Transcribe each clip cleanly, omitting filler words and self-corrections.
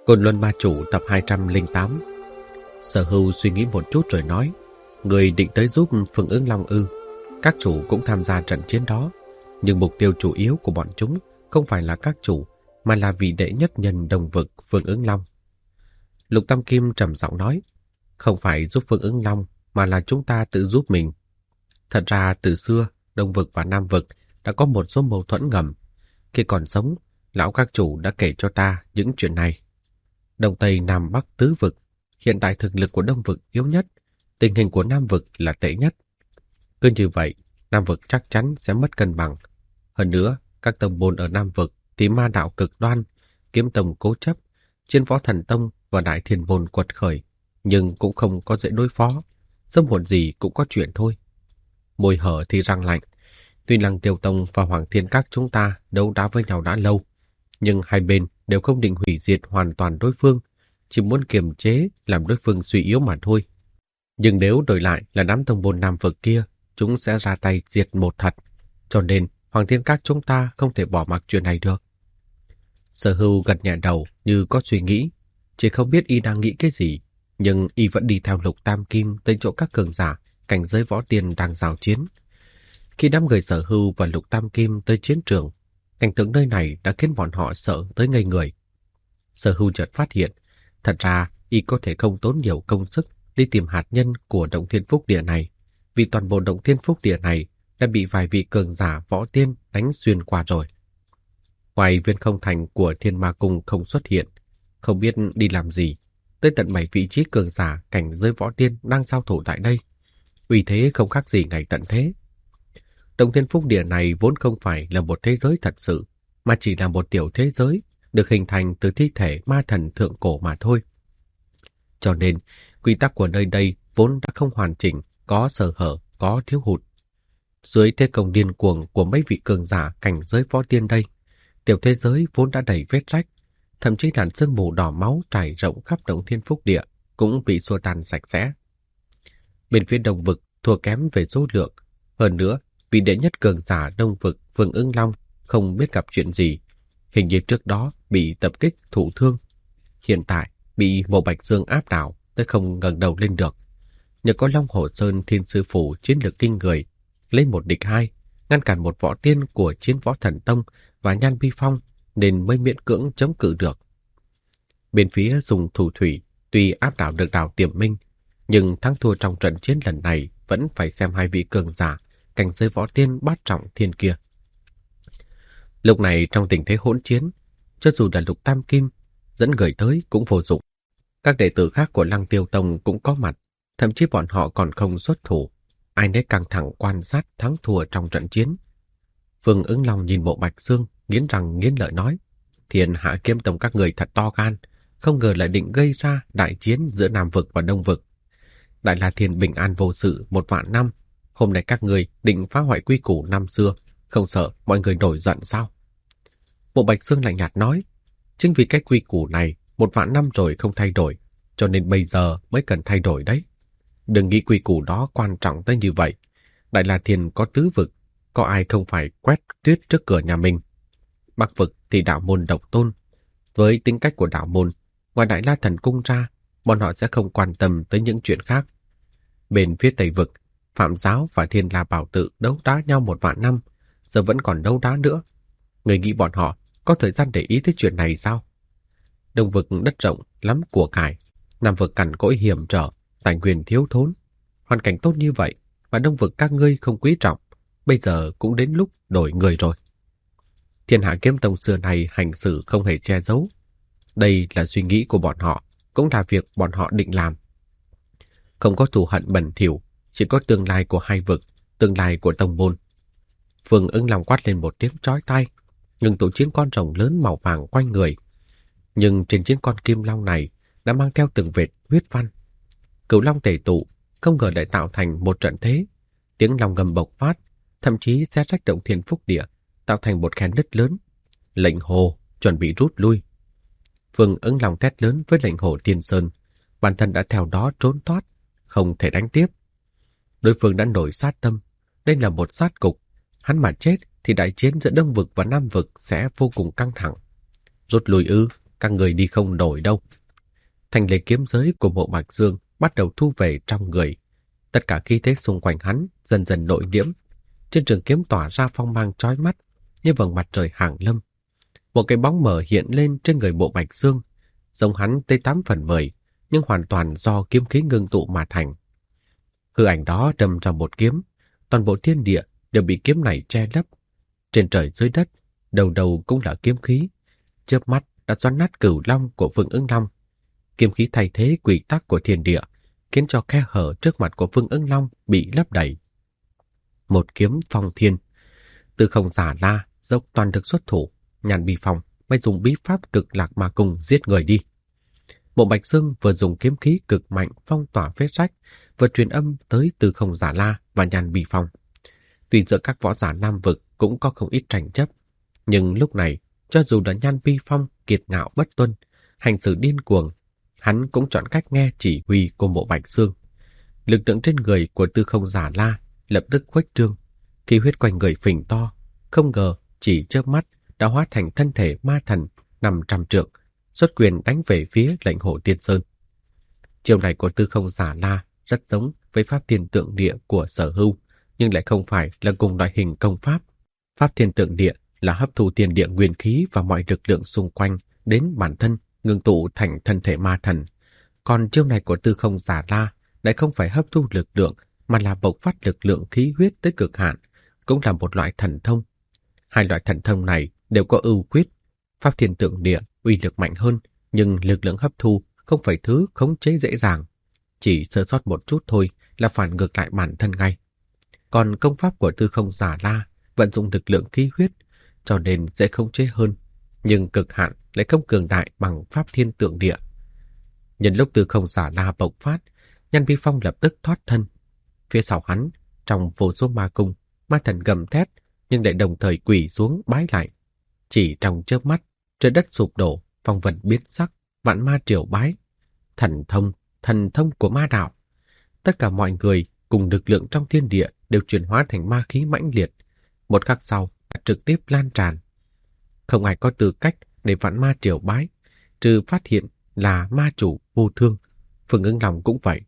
Côn Luân Ma Chủ tập 208. Sở Hưu suy nghĩ một chút rồi nói, người định tới giúp Phương Ứng Long ư? Các chủ cũng tham gia trận chiến đó, nhưng mục tiêu chủ yếu của bọn chúng không phải là các chủ, mà là vị đệ nhất nhân Đông Vực Phương Ứng Long. Lục Tam Kim trầm giọng nói, không phải giúp Phương Ứng Long, mà là chúng ta tự giúp mình. Thật ra từ xưa, Đông Vực và Nam Vực đã có một số mâu thuẫn ngầm. Khi còn sống, lão các chủ đã kể cho ta những chuyện này. Đông Tây Nam Bắc tứ vực, hiện tại thực lực của Đông Vực yếu nhất, tình hình của Nam Vực là tệ nhất. Cứ như vậy, Nam Vực chắc chắn sẽ mất cân bằng. Hơn nữa, các tông môn ở Nam Vực thì ma đạo cực đoan, kiếm tông cố chấp, Chiến Võ Thần Tông và Đại Thiên Môn quật khởi, nhưng cũng không có dễ đối phó, sớm muộn gì cũng có chuyện thôi. Môi hở thì răng lạnh. Tuy Lăng Tiêu Tông và Hoàng Thiên Các chúng ta đấu đá với nhau đã lâu, nhưng hai bên đều không định hủy diệt hoàn toàn đối phương, chỉ muốn kiềm chế làm đối phương suy yếu mà thôi. Nhưng nếu đổi lại là đám tông môn Nam Vực kia, chúng sẽ ra tay diệt một thật, cho nên Hoàng Thiên Các chúng ta không thể bỏ mặc chuyện này được. Sở Hưu gật nhẹ đầu như có suy nghĩ, chỉ không biết y đang nghĩ cái gì, nhưng y vẫn đi theo Lục Tam Kim tới chỗ các cường giả cảnh giới võ tiên đang giao chiến. Khi đám người Sở Hưu và Lục Tam Kim tới chiến trường, cảnh tượng nơi này đã khiến bọn họ sợ tới ngây người. Sở Hưu chợt phát hiện, thật ra y có thể không tốn nhiều công sức đi tìm hạt nhân của Động Thiên Phúc Địa này, vì toàn bộ Động Thiên Phúc Địa này đã bị vài vị cường giả võ tiên đánh xuyên qua rồi. Ngoài Viên Không Thành của Thiên Ma Cung không xuất hiện, không biết đi làm gì, tới tận 7 vị trí cường giả cảnh giới võ tiên đang giao thủ tại đây. Uy thế không khác gì ngày tận thế. Động Thiên Phúc Địa này vốn không phải là một thế giới thật sự, mà chỉ là một tiểu thế giới được hình thành từ thi thể ma thần thượng cổ mà thôi. Cho nên, quy tắc của nơi đây vốn đã không hoàn chỉnh, có sơ hở, có thiếu hụt. Dưới thế công điên cuồng của mấy vị cường giả cảnh giới võ tiên đây, tiểu thế giới vốn đã đầy vết rách, thậm chí đàn sương mù đỏ máu trải rộng khắp Động Thiên Phúc Địa cũng bị xua tan sạch sẽ. Bên phía Đông Vực thua kém về số lượng, hơn nữa, vị đệ nhất cường giả Đông Vực Phương Ứng Long không biết gặp chuyện gì, hình như trước đó bị tập kích thụ thương, hiện tại bị Mộ Bạch Dương áp đảo tới không ngẩng đầu lên được. Nhờ có Long Hổ Sơn Thiên Sư Phủ chiến lược kinh người, lấy một địch hai, ngăn cản một võ tiên của Chiến Võ Thần Tông và Nhan Bi Phong nên mới miễn cưỡng chống cự được. Bên phía dùng thủ thủy tuy áp đảo được đảo Tiềm Minh, nhưng thắng thua trong trận chiến lần này vẫn phải xem hai vị cường giả cảnh giới võ tiên bát trọng thiên kia. Lúc này trong tình thế hỗn chiến, cho dù là Lục Tam Kim dẫn người tới cũng vô dụng. Các đệ tử khác của Lăng Tiêu Tông cũng có mặt, thậm chí bọn họ còn không xuất thủ, ai nấy căng thẳng quan sát thắng thua trong trận chiến. Phương Ứng Long nhìn Mộ Bạch Dương, nghiến răng nghiến lợi nói, Thiên Hạ Kiếm Tông các người thật to gan, không ngờ lại định gây ra đại chiến giữa Nam Vực và Đông Vực. Đại La Thiên bình an vô sự 1.000 năm, hôm nay các người định phá hoại quy củ năm xưa, không sợ mọi người nổi giận sao? Mộ Bạch Dương lạnh nhạt nói, chính vì cái quy củ này 1.000 năm rồi không thay đổi, cho nên bây giờ mới cần thay đổi đấy. Đừng nghĩ quy củ đó quan trọng tới như vậy. Đại La Thiên có tứ vực, có ai không phải quét tuyết trước cửa nhà mình. Bắc vực thì đạo môn độc tôn. Với tính cách của đạo môn, ngoài Đại La Thần Cung ra, bọn họ sẽ không quan tâm tới những chuyện khác. Bên phía Tây vực, Phạm Giáo và Thiên La Bảo Tự đấu đá nhau 1.000 năm, giờ vẫn còn đấu đá nữa. Người nghĩ bọn họ có thời gian để ý tới chuyện này sao? Đông vực đất rộng lắm của cải, Nam vực cằn cỗi hiểm trở, tài nguyên thiếu thốn. Hoàn cảnh tốt như vậy mà Đông vực các ngươi không quý trọng, bây giờ cũng đến lúc đổi người rồi. Thiên Hạ Kiếm Tông xưa này hành xử không hề che giấu. Đây là suy nghĩ của bọn họ, cũng là việc bọn họ định làm. Không có thù hận bẩn thỉu, chỉ có tương lai của hai vực, tương lai của tông môn. Phương Ứng Long quát lên một tiếng chói tai, ngừng tụ chiến con rồng lớn màu vàng quanh người. Nhưng trên chiến con kim long này đã mang theo từng vệt huyết văn. Cửu long tề tụ, không ngờ lại tạo thành một trận thế. Tiếng long ngầm bộc phát, thậm chí xé rách Động Thiên Phúc Địa, tạo thành một khe nứt lớn. Lệnh hồ chuẩn bị rút lui. Phương Ứng Long thét lớn với lệnh hồ Tiên Sơn, bản thân đã theo đó trốn thoát, không thể đánh tiếp. Đối phương đã nổi sát tâm, đây là một sát cục, hắn mà chết thì đại chiến giữa Đông vực và Nam vực sẽ vô cùng căng thẳng. Rút lui ư? các người đi không nổi đâu. Thanh lấy kiếm giới của Mộ Bạch Dương bắt đầu thu về trong người. Tất cả khí thế xung quanh hắn dần dần nội liễm. Trên trường kiếm tỏa ra phong mang chói mắt như vầng mặt trời hàng lâm. Một cái bóng mờ hiện lên trên người Mộ Bạch Dương, giống hắn tới 8/10, nhưng hoàn toàn do kiếm khí ngưng tụ mà thành. Hư ảnh đó đâm ra một kiếm, toàn bộ thiên địa đều bị kiếm này che lấp. Trên trời dưới đất, đầu đầu cũng là kiếm khí. Chớp mắt đã xoắn nát Cửu Long của Phương Ưng Long. Kiếm khí thay thế quy tắc của thiên địa, khiến cho khe hở trước mặt của Phương Ưng Long bị lấp đầy. Một kiếm phong thiên. Từ không giả la, dốc toàn lực xuất thủ, Nhan Bi Phong mới dùng bí pháp Cực Lạc Ma Cung giết người đi. Mộ Bạch Dương vừa dùng kiếm khí cực mạnh phong tỏa vết rách, vừa truyền âm tới Từ không giả la và Nhan Bi Phong. Tuy giữa các võ giả Nam vực cũng có không ít tranh chấp, nhưng lúc này, cho dù là Nhan Bi Phong kiệt ngạo bất tuân, hành xử điên cuồng, hắn cũng chọn cách nghe chỉ huy của Mộ Bạch Dương. Lực lượng trên người của Tư không giả la lập tức khuếch trương, khí huyết quanh người phình to, không ngờ chỉ chớp mắt đã hóa thành thân thể ma thần 500 trượng, xuất quyền đánh về phía Lệnh Hồ Tiên Sơn. Chiêu này của Tư không giả la rất giống với pháp thiên tượng địa của Sở Hưu, nhưng lại không phải là cùng loại hình công pháp. Pháp thiên tượng địa là hấp thu thiên địa nguyên khí và mọi lực lượng xung quanh đến bản thân, ngưng tụ thành thân thể ma thần. Còn chiêu này của Tư không giả la lại không phải hấp thu lực lượng, mà là bộc phát lực lượng khí huyết tới cực hạn, cũng là một loại thần thông. Hai loại thần thông này đều có ưu khuyết. Pháp thiên tượng địa uy lực mạnh hơn, nhưng lực lượng hấp thu không phải thứ khống chế dễ dàng. Chỉ sơ sót một chút thôi là phản ngược lại bản thân ngay. Còn công pháp của Tư không giả la vận dụng lực lượng khí huyết, cho nên dễ khống chế hơn, nhưng cực hạn lại không cường đại bằng pháp thiên tượng địa. Nhân lúc Tư không giả la bộc phát, Nhan Bi Phong lập tức thoát thân. Phía sau hắn, trong vô số ma cung, ma thần gầm thét, nhưng lại đồng thời quỳ xuống bái lại. Chỉ trong chớp mắt, trời đất sụp đổ, phong vân biến sắc, vạn ma triều bái. Thần thông của ma đạo. Tất cả mọi người cùng lực lượng trong thiên địa đều chuyển hóa thành ma khí mãnh liệt. Một khắc sau, trực tiếp lan tràn. Không ai có tư cách để vạn ma triều bái, trừ phát hiện là ma chủ vô thương. Phương Ưng Long cũng vậy.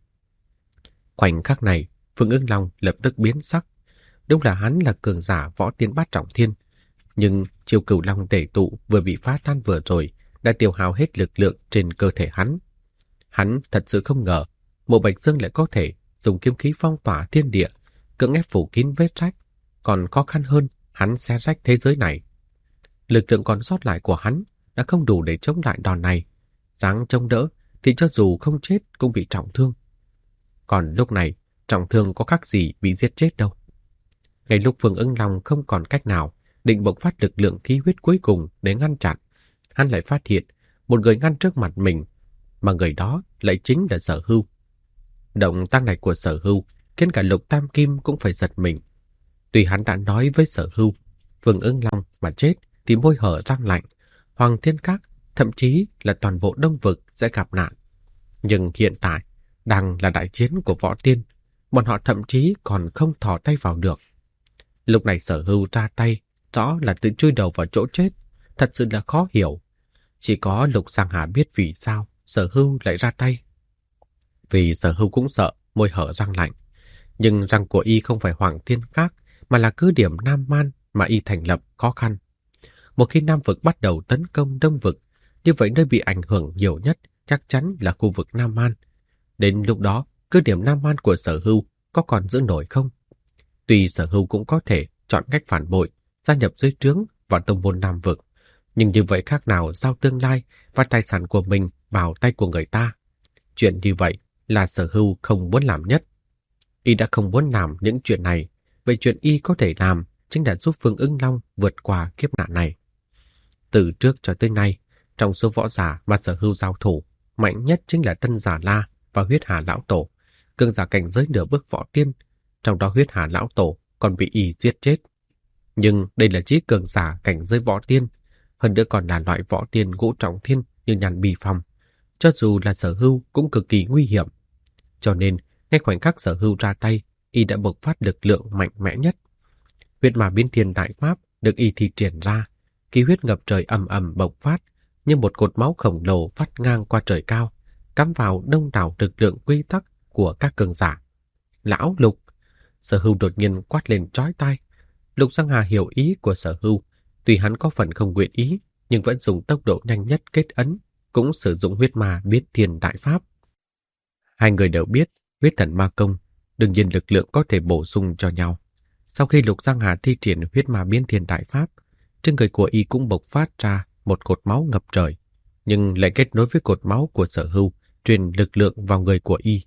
Khoảnh khắc này, Phương Ưng Long lập tức biến sắc. Đúng là hắn là cường giả võ tiên bát trọng thiên, nhưng chiêu Cửu Long tể tụ vừa bị phá tan vừa rồi đã tiêu hao hết lực lượng trên cơ thể hắn. Hắn thật sự không ngờ Mộ Bạch Dương lại có thể dùng kiếm khí phong tỏa thiên địa, cưỡng ép phủ kín vết rách, còn khó khăn hơn hắn xé rách thế giới này. Lực lượng còn sót lại của hắn đã không đủ để chống lại đòn này. Dáng chống đỡ thì cho dù không chết cũng bị trọng thương. Còn lúc này, trọng thương có khác gì bị giết chết đâu. Ngay lúc Phương Ưng Long không còn cách nào định bộc phát lực lượng khí huyết cuối cùng để ngăn chặn, hắn lại phát hiện một người ngăn trước mặt mình, mà người đó lại chính là Sở Hưu. Động tác này của Sở Hưu khiến cả Lục Tam Kim cũng phải giật mình. Tuy hắn đã nói với Sở Hưu, Phương Ưng Long mà chết thì môi hở răng lạnh, Hoàng Thiên Các, thậm chí là toàn bộ Đông Vực sẽ gặp nạn. Nhưng hiện tại, đang là đại chiến của võ tiên, bọn họ thậm chí còn không thò tay vào được. Lúc này Sở Hưu ra tay, rõ là tự chui đầu vào chỗ chết, thật sự là khó hiểu. Chỉ có Lục Giang Hà biết vì sao Sở Hưu lại ra tay. Vì Sở Hưu cũng sợ, môi hở răng lạnh. Nhưng răng của y không phải Hoàng Thiên Các, mà là cứ điểm Nam Man mà y thành lập khó khăn. Một khi Nam Vực bắt đầu tấn công Đông Vực, như vậy nơi bị ảnh hưởng nhiều nhất chắc chắn là khu vực Nam Man. Đến lúc đó, cứ điểm Nam Man của Sở Hưu có còn giữ nổi không? Tuy Sở Hưu cũng có thể chọn cách phản bội, gia nhập dưới trướng vào tông môn Nam Vực, nhưng như vậy khác nào giao tương lai và tài sản của mình vào tay của người ta. Chuyện như vậy là Sở Hưu không muốn làm nhất. Y đã không muốn làm những chuyện này, vậy chuyện y có thể làm chính là giúp Phương Ưng Long vượt qua kiếp nạn này. Từ trước cho tới nay, trong số võ giả mà Sở Hưu giao thủ, mạnh nhất chính là Tân Giả La và Huyết Hà Lão Tổ, cường giả cảnh giới nửa bước võ tiên, trong đó Huyết Hà Lão Tổ còn bị y giết chết. Nhưng đây là chí cường giả cảnh giới võ tiên, hơn nữa còn là loại võ tiên ngũ trọng thiên như Nhan Bi Phong. Cho dù là Sở Hưu cũng cực kỳ nguy hiểm. Cho nên, ngay khoảnh khắc Sở Hưu ra tay, y đã bộc phát lực lượng mạnh mẽ nhất. Huyết Ma Biến Thiên Đại Pháp được y thi triển ra, khí huyết ngập trời ầm ầm bộc phát, như một cột máu khổng lồ vắt ngang qua trời cao, cắm vào đông đảo lực lượng quy tắc của các cường giả. Lão Lục! Sở Hưu đột nhiên quát lên chói tai. Lục Giang Hà hiểu ý của Sở Hưu, tuy hắn có phần không nguyện ý, nhưng vẫn dùng tốc độ nhanh nhất kết ấn, cũng sử dụng huyết ma biến thiên đại pháp. Hai người đều biết huyết thần ma công, đương nhiên lực lượng có thể bổ sung cho nhau. Sau khi Lục Giang Hà thi triển huyết ma biến thiên đại pháp, trên người của y cũng bộc phát ra một cột máu ngập trời, nhưng lại kết nối với cột máu của Sở Hưu, truyền lực lượng vào người của y.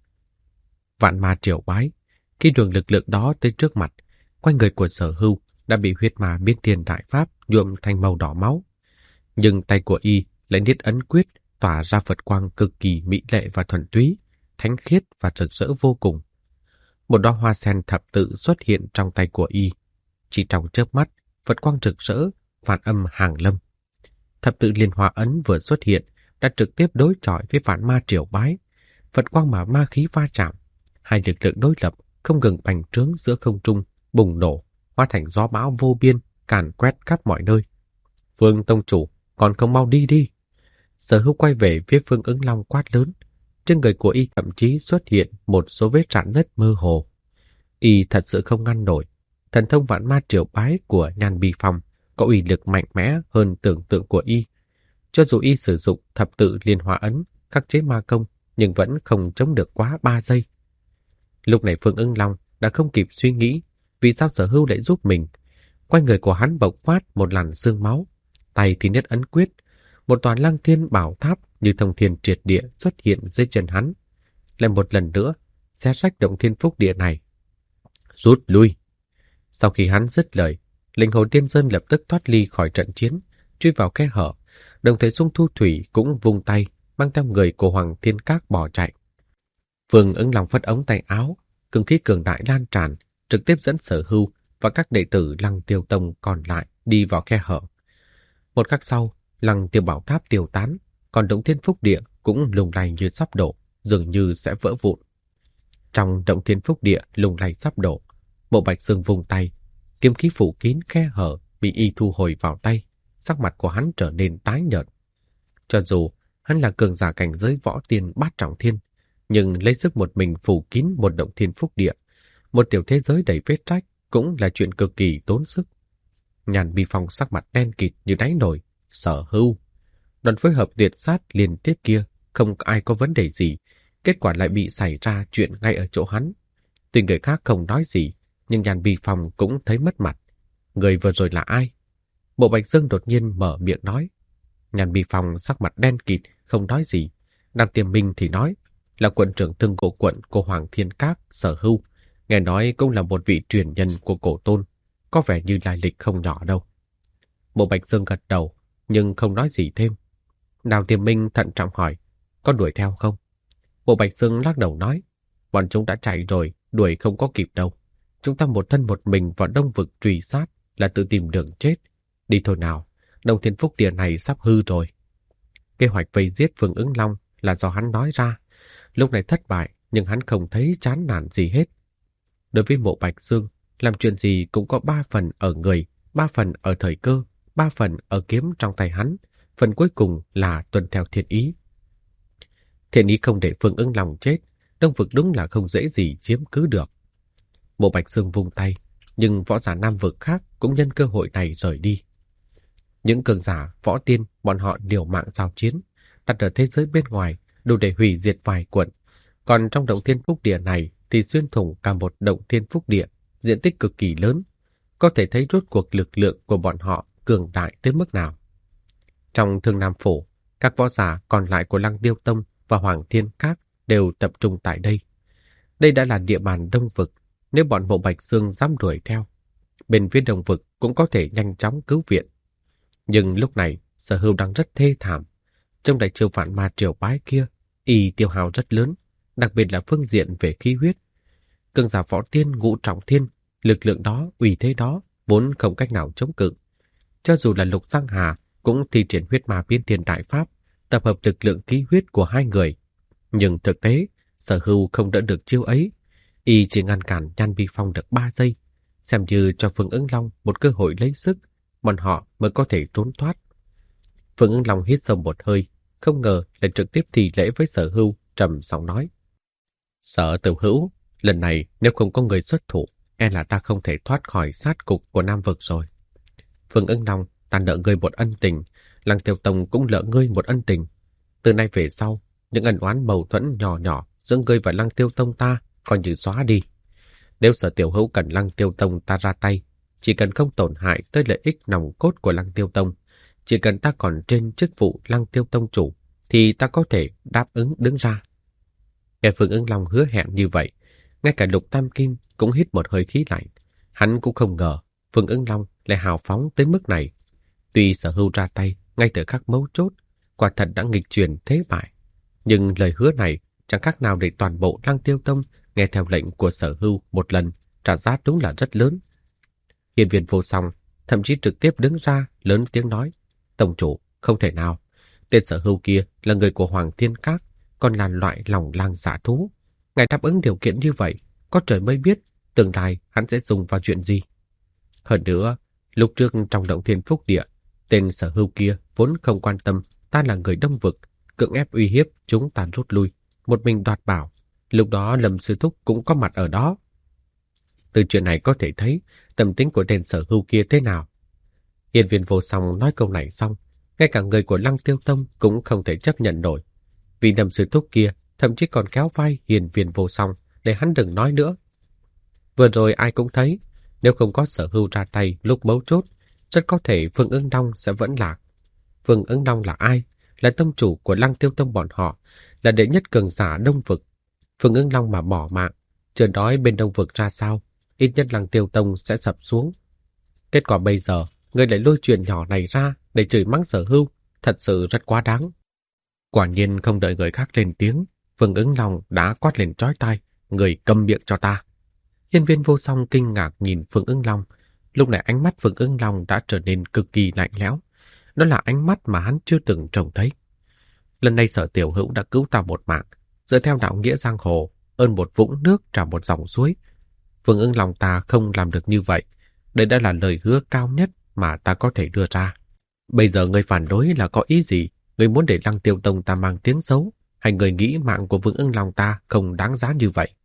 Vạn ma triều bái, khi đường lực lượng đó tới trước mặt, quanh người của Sở Hưu đã bị huyết ma biến thiên đại pháp nhuộm thành màu đỏ máu. Nhưng tay của y lại niết ấn quyết, tỏa ra Phật quang cực kỳ mỹ lệ và thuần túy, thánh khiết và rực rỡ vô cùng. Một đóa hoa sen thập tự xuất hiện trong tay của y. Chỉ trong chớp mắt, Phật quang rực rỡ, phản âm hàng lâm. Thập tự liên hoa ấn vừa xuất hiện, đã trực tiếp đối chọi với vạn ma triều bái. Phật quang mà ma khí va chạm, hai lực lượng đối lập không ngừng bành trướng giữa không trung, bùng nổ, hóa thành gió bão vô biên, càn quét khắp mọi nơi. Phương tông chủ, còn không mau đi đi. Sở Hưu quay về phía Phương Ứng Long quát lớn. Trên người của y thậm chí xuất hiện một số vết rạn nứt mơ hồ. Y thật sự không ngăn nổi. Thần thông vạn ma triều bái của Nhan Bi Phong có uy lực mạnh mẽ hơn tưởng tượng của y. Cho dù y sử dụng thập tự liên hoa ấn, khắc chế ma công, nhưng vẫn không chống được quá 3 giây. Lúc này Phương Ứng Long đã không kịp suy nghĩ vì sao Sở Hưu lại giúp mình. Quanh người của hắn bộc phát một làn sương máu, tay thì niết ấn quyết, một tòa Lăng Thiên bảo tháp như thông thiên triệt địa xuất hiện dưới chân hắn. Lại một lần nữa, xé rách động thiên phúc địa này. Rút lui! Sau khi hắn dứt lời, linh hồn tiên sơn lập tức thoát ly khỏi trận chiến, truy vào khe hở, đồng thời Xung Thu Thủy cũng vung tay, mang theo người của Hoàng Thiên Các bỏ chạy. Phương Ứng Long phất ống tay áo, cường khí cường đại lan tràn, trực tiếp dẫn Sở Hưu và các đệ tử Lăng Tiêu Tông còn lại đi vào khe hở. Một khắc sau, Lăng Tiêu bảo tháp tiêu tán, còn động thiên phúc địa cũng lung lay như sắp đổ, dường như sẽ vỡ vụn. Trong động thiên phúc địa lung lay sắp đổ, Mộ Bạch Dương vùng tay, kiếm khí phủ kín khe hở bị y thu hồi vào tay, sắc mặt của hắn trở nên tái nhợt. Cho dù hắn là cường giả cảnh giới võ tiên bát trọng thiên, nhưng lấy sức một mình phủ kín một động thiên phúc địa, một tiểu thế giới đầy vết rách cũng là chuyện cực kỳ tốn sức. Nhan Bi Phong sắc mặt đen kịt như đáy nồi. Sở Hưu, đoàn phối hợp tuyệt sát liên tiếp kia không ai có vấn đề gì, kết quả lại bị xảy ra chuyện ngay ở chỗ hắn. Tuy người khác không nói gì, nhưng Nhan Bi Phong cũng thấy mất mặt. Người vừa rồi là ai? Mộ Bạch Dương đột nhiên mở miệng nói. Nhan Bi Phong sắc mặt đen kịt, không nói gì. Đàm Tiềm Minh thì nói, là quận trưởng Thương Cổ quận của Hoàng Thiên Các, Sở Hưu. Nghe nói cũng là một vị truyền nhân của Cổ Tôn, có vẻ như lai lịch không nhỏ đâu. Mộ Bạch Dương gật đầu, nhưng không nói gì thêm. Đào Tiềm Minh thận trọng hỏi, có đuổi theo không? Mộ Bạch Dương lắc đầu nói, bọn chúng đã chạy rồi, đuổi không có kịp đâu. Chúng ta một thân một mình vào Đông Vực truy sát là tự tìm đường chết. Đi thôi nào, Đông Thiên Phúc Địa này sắp hư rồi. Kế hoạch vây giết Phương Ứng Long là do hắn nói ra. Lúc này thất bại, nhưng hắn không thấy chán nản gì hết. Đối với Mộ Bạch Dương, làm chuyện gì cũng có 3 phần ở người, 3 phần ở thời cơ, 3 phần ở kiếm trong tay hắn, phần cuối cùng là tuân theo thiện ý. Thiện ý không để Phương Ứng Long chết, Đông Vực đúng là không dễ gì chiếm cứ được. Mộ Bạch Dương vung tay, nhưng võ giả Nam Vực khác cũng nhân cơ hội này rời đi. Những cường giả, võ tiên, bọn họ liều mạng giao chiến, đặt ở thế giới bên ngoài, đủ để hủy diệt vài quận. Còn trong động thiên phúc địa này thì xuyên thủng cả một động thiên phúc địa, diện tích cực kỳ lớn. Có thể thấy rốt cuộc lực lượng của bọn họ cường đại tới mức nào. Trong Thương Nam Phủ, các võ giả còn lại của Lăng Tiêu Tông và Hoàng Thiên Các đều tập trung tại đây. Đây đã là địa bàn Đông Vực, nếu bọn Mộ Bạch Dương dám đuổi theo, bên phía Đông Vực cũng có thể nhanh chóng cứu viện. Nhưng lúc này, Sở Hưu đang rất thê thảm. Trong đại triều vạn ma triều bái kia, y tiêu hao rất lớn, đặc biệt là phương diện về khí huyết. Cường giả võ tiên ngũ trọng thiên, lực lượng đó, uy thế đó, vốn không cách nào chống cự. Cho dù là Lục Giang Hà cũng thi triển huyết ma biến thiên đại pháp, tập hợp lực lượng khí huyết của hai người. Nhưng thực tế, Sở Hưu không đỡ được chiêu ấy. Y chỉ ngăn cản Nhan Bi Phong được 3 giây, xem như cho Phương Ứng Long một cơ hội lấy sức, bọn họ mới có thể trốn thoát. Phương Ứng Long hít sâu một hơi, không ngờ lại trực tiếp thi lễ với Sở Hưu, trầm giọng nói. Sở Tiểu Hữu, lần này nếu không có người xuất thủ, e là ta không thể thoát khỏi sát cục của Nam Vực rồi. Phương Ứng Long, ta nợ ngươi một ân tình, Lăng Tiêu Tông cũng nợ ngươi một ân tình. Từ nay về sau, những ân oán mâu thuẫn nhỏ nhỏ giữa ngươi và Lăng Tiêu Tông ta coi như xóa đi. Nếu Sở Tiểu Hữu cần Lăng Tiêu Tông ta ra tay, chỉ cần không tổn hại tới lợi ích nòng cốt của Lăng Tiêu Tông, chỉ cần ta còn trên chức vụ Lăng Tiêu Tông chủ, thì ta có thể đáp ứng đứng ra. Nghe Phương Ứng Long hứa hẹn như vậy, ngay cả Lục Tam Kim cũng hít một hơi khí lạnh. Hắn cũng không ngờ Phương Ứng Long lại hào phóng tới mức này. Tuy Sở Hưu ra tay ngay từ khắc mấu chốt, quả thật đã nghịch chuyển thế bại. Nhưng lời hứa này chẳng khác nào để toàn bộ Lăng Tiêu Tông nghe theo lệnh của Sở Hưu một lần, trả giá đúng là rất lớn. Hiên Viên Vô Song thậm chí trực tiếp đứng ra lớn tiếng nói, Tông chủ, không thể nào. Tên Sở Hưu kia là người của Hoàng Thiên Các, còn là loại lòng lang dạ thú. Ngài đáp ứng điều kiện như vậy, có trời mới biết tương lai hắn sẽ dùng vào chuyện gì. Hơn nữa, lúc trước trong Động Thiên Phúc Địa, tên Sở Hưu kia vốn không quan tâm ta là người Đông Vực, cưỡng ép uy hiếp chúng ta rút lui, một mình đoạt bảo. Lúc đó Lâm Sư Thúc cũng có mặt ở đó. Từ chuyện này có thể thấy tâm tính của tên Sở Hưu kia thế nào. Hiên Viên Vô Song nói câu này xong, ngay cả người của Lăng Tiêu Tông cũng không thể chấp nhận nổi. Vì Lâm Sư Thúc kia thậm chí còn kéo vai Hiên Viên Vô Song để hắn đừng nói nữa. Vừa rồi ai cũng thấy, nếu không có Sở Hưu ra tay lúc mấu chốt, rất có thể Phương Ứng Long sẽ vẫn lạc. Phương Ứng Long là ai? Là tông chủ của Lăng Tiêu Tông bọn họ, là đệ nhất cường giả Đông Vực. Phương Ứng Long mà bỏ mạng, chưa nói bên Đông Vực ra sao, ít nhất Lăng Tiêu Tông sẽ sập xuống. Kết quả bây giờ, người lại lôi chuyện nhỏ này ra để chửi mắng Sở Hưu, thật sự rất quá đáng. Quả nhiên không đợi người khác lên tiếng, Phương Ứng Long đã quát lên trói tai, người câm miệng cho ta. Hiên Viên Vô Song kinh ngạc nhìn Phương Ứng Long, lúc này ánh mắt Phương Ứng Long đã trở nên cực kỳ lạnh lẽo. Đó là ánh mắt mà hắn chưa từng trông thấy. Lần này Sở Tiểu Hữu đã cứu ta một mạng, dựa theo đạo nghĩa giang hồ, ơn một vũng nước trả một dòng suối. Phương Ứng Long ta không làm được như vậy, đây đã là lời hứa cao nhất mà ta có thể đưa ra. Bây giờ người phản đối là có ý gì? Người muốn để Lăng Tiêu Tông ta mang tiếng xấu, hay người nghĩ mạng của Phương Ứng Long ta không đáng giá như vậy?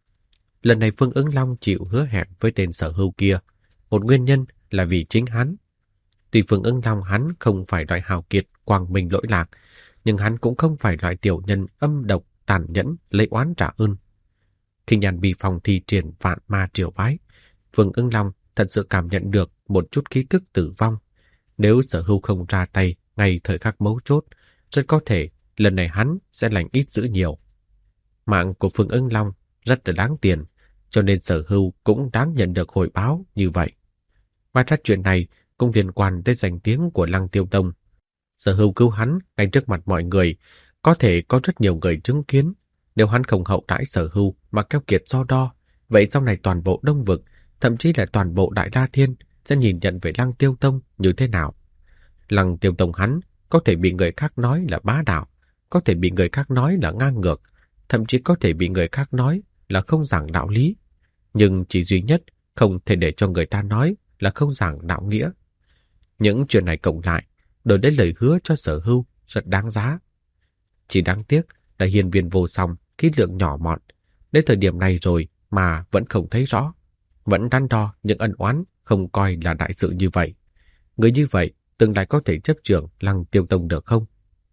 Lần này Phương Ứng Long chịu hứa hẹn với tên Sở Hưu kia, một nguyên nhân là vì chính hắn. Tuy Phương Ứng Long hắn không phải loại hào kiệt, quang minh lỗi lạc, nhưng hắn cũng không phải loại tiểu nhân âm độc, tàn nhẫn, lấy oán trả ơn. Khi nhàn bì phòng thi triển vạn ma triều bái, Phương Ứng Long thật sự cảm nhận được một chút khí tức tử vong. Nếu Sở Hưu không ra tay ngay thời khắc mấu chốt, rất có thể lần này hắn sẽ lành ít dữ nhiều. Mạng của Phương Ứng Long rất là đáng tiền, cho nên Sở Hưu cũng đáng nhận được hồi báo như vậy. Ngoài ra chuyện này cũng liên quan tới danh tiếng của Lăng Tiêu Tông. Sở Hưu cứu hắn ngay trước mặt mọi người, có thể có rất nhiều người chứng kiến. Nếu hắn không hậu đãi Sở Hưu mà keo kiệt so đo, vậy sau này toàn bộ Đông Vực, thậm chí là toàn bộ Đại La Thiên sẽ nhìn nhận về Lăng Tiêu Tông như thế nào. Lăng Tiêu Tông hắn có thể bị người khác nói là bá đạo, có thể bị người khác nói là ngang ngược, thậm chí có thể bị người khác nói là không giảng đạo lý. Nhưng chỉ duy nhất không thể để cho người ta nói là không giảng đạo nghĩa. Những chuyện này cộng lại, đổi đến lời hứa cho Sở Hưu rất đáng giá. Chỉ đáng tiếc là Hiên Viên Vô Song khí lượng nhỏ mọn, đến thời điểm này rồi mà vẫn không thấy rõ, vẫn đắn đo những ân oán không coi là đại sự như vậy. Người như vậy tương lai có thể chấp trưởng Lăng Tiêu Tông được không?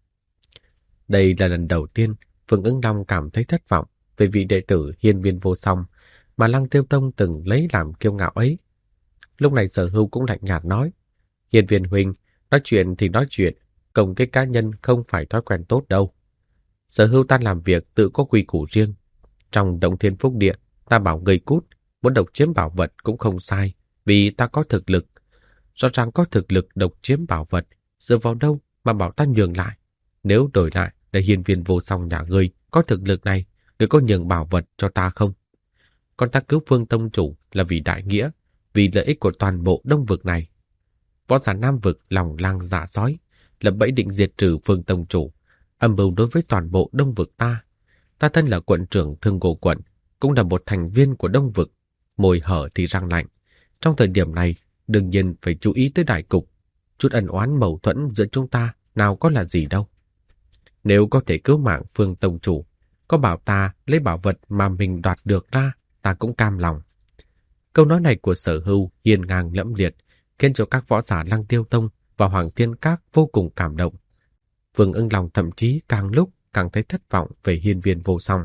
Đây là lần đầu tiên Phương Ứng Long cảm thấy thất vọng về vị đệ tử Hiên Viên Vô Song mà Lăng Tiêu Tông từng lấy làm kiêu ngạo ấy. Lúc này Sở Hưu cũng lạnh nhạt nói, Hiên Viên huynh, nói chuyện thì nói chuyện, công kích cá nhân không phải thói quen tốt đâu. Sở Hưu ta làm việc tự có quy củ riêng. Trong Động Thiên Phúc Địa, ta bảo người cút, muốn độc chiếm bảo vật cũng không sai, vì ta có thực lực. Rõ ràng có thực lực độc chiếm bảo vật, dựa vào đâu mà bảo ta nhường lại? Nếu đổi lại để Hiên Viên Vô Song nhà ngươi có thực lực này, ngươi có nhường bảo vật cho ta không? Còn ta cứu Phương Tông Chủ là vì đại nghĩa, vì lợi ích của toàn bộ Đông Vực này. Võ giả Nam Vực lòng lang dạ sói, lập bẫy định diệt trừ Phương Tông Chủ, âm mưu đối với toàn bộ Đông Vực ta. Ta thân là quận trưởng Thương Ngô quận, cũng là một thành viên của Đông Vực, môi hở thì răng lạnh. Trong thời điểm này, đương nhiên phải chú ý tới đại cục. Chút ân oán mâu thuẫn giữa chúng ta nào có là gì đâu. Nếu có thể cứu mạng Phương tông chủ, có bảo ta lấy bảo vật mà mình đoạt được ra, ta cũng cam lòng. Câu nói này của Sở Hưu hiên ngang lẫm liệt, khiến cho các võ giả Lăng Tiêu Tông và Hoàng Thiên Các vô cùng cảm động. Vương Ưng Long thậm chí càng lúc càng thấy thất vọng về hiên viên vô song.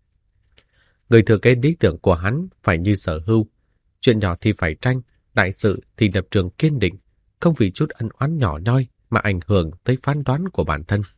Người thừa kế lý tưởng của hắn phải như Sở Hưu, chuyện nhỏ thì phải tranh, đại sự thì lập trường kiên định, không vì chút ân oán nhỏ nhoi mà ảnh hưởng tới phán đoán của bản thân.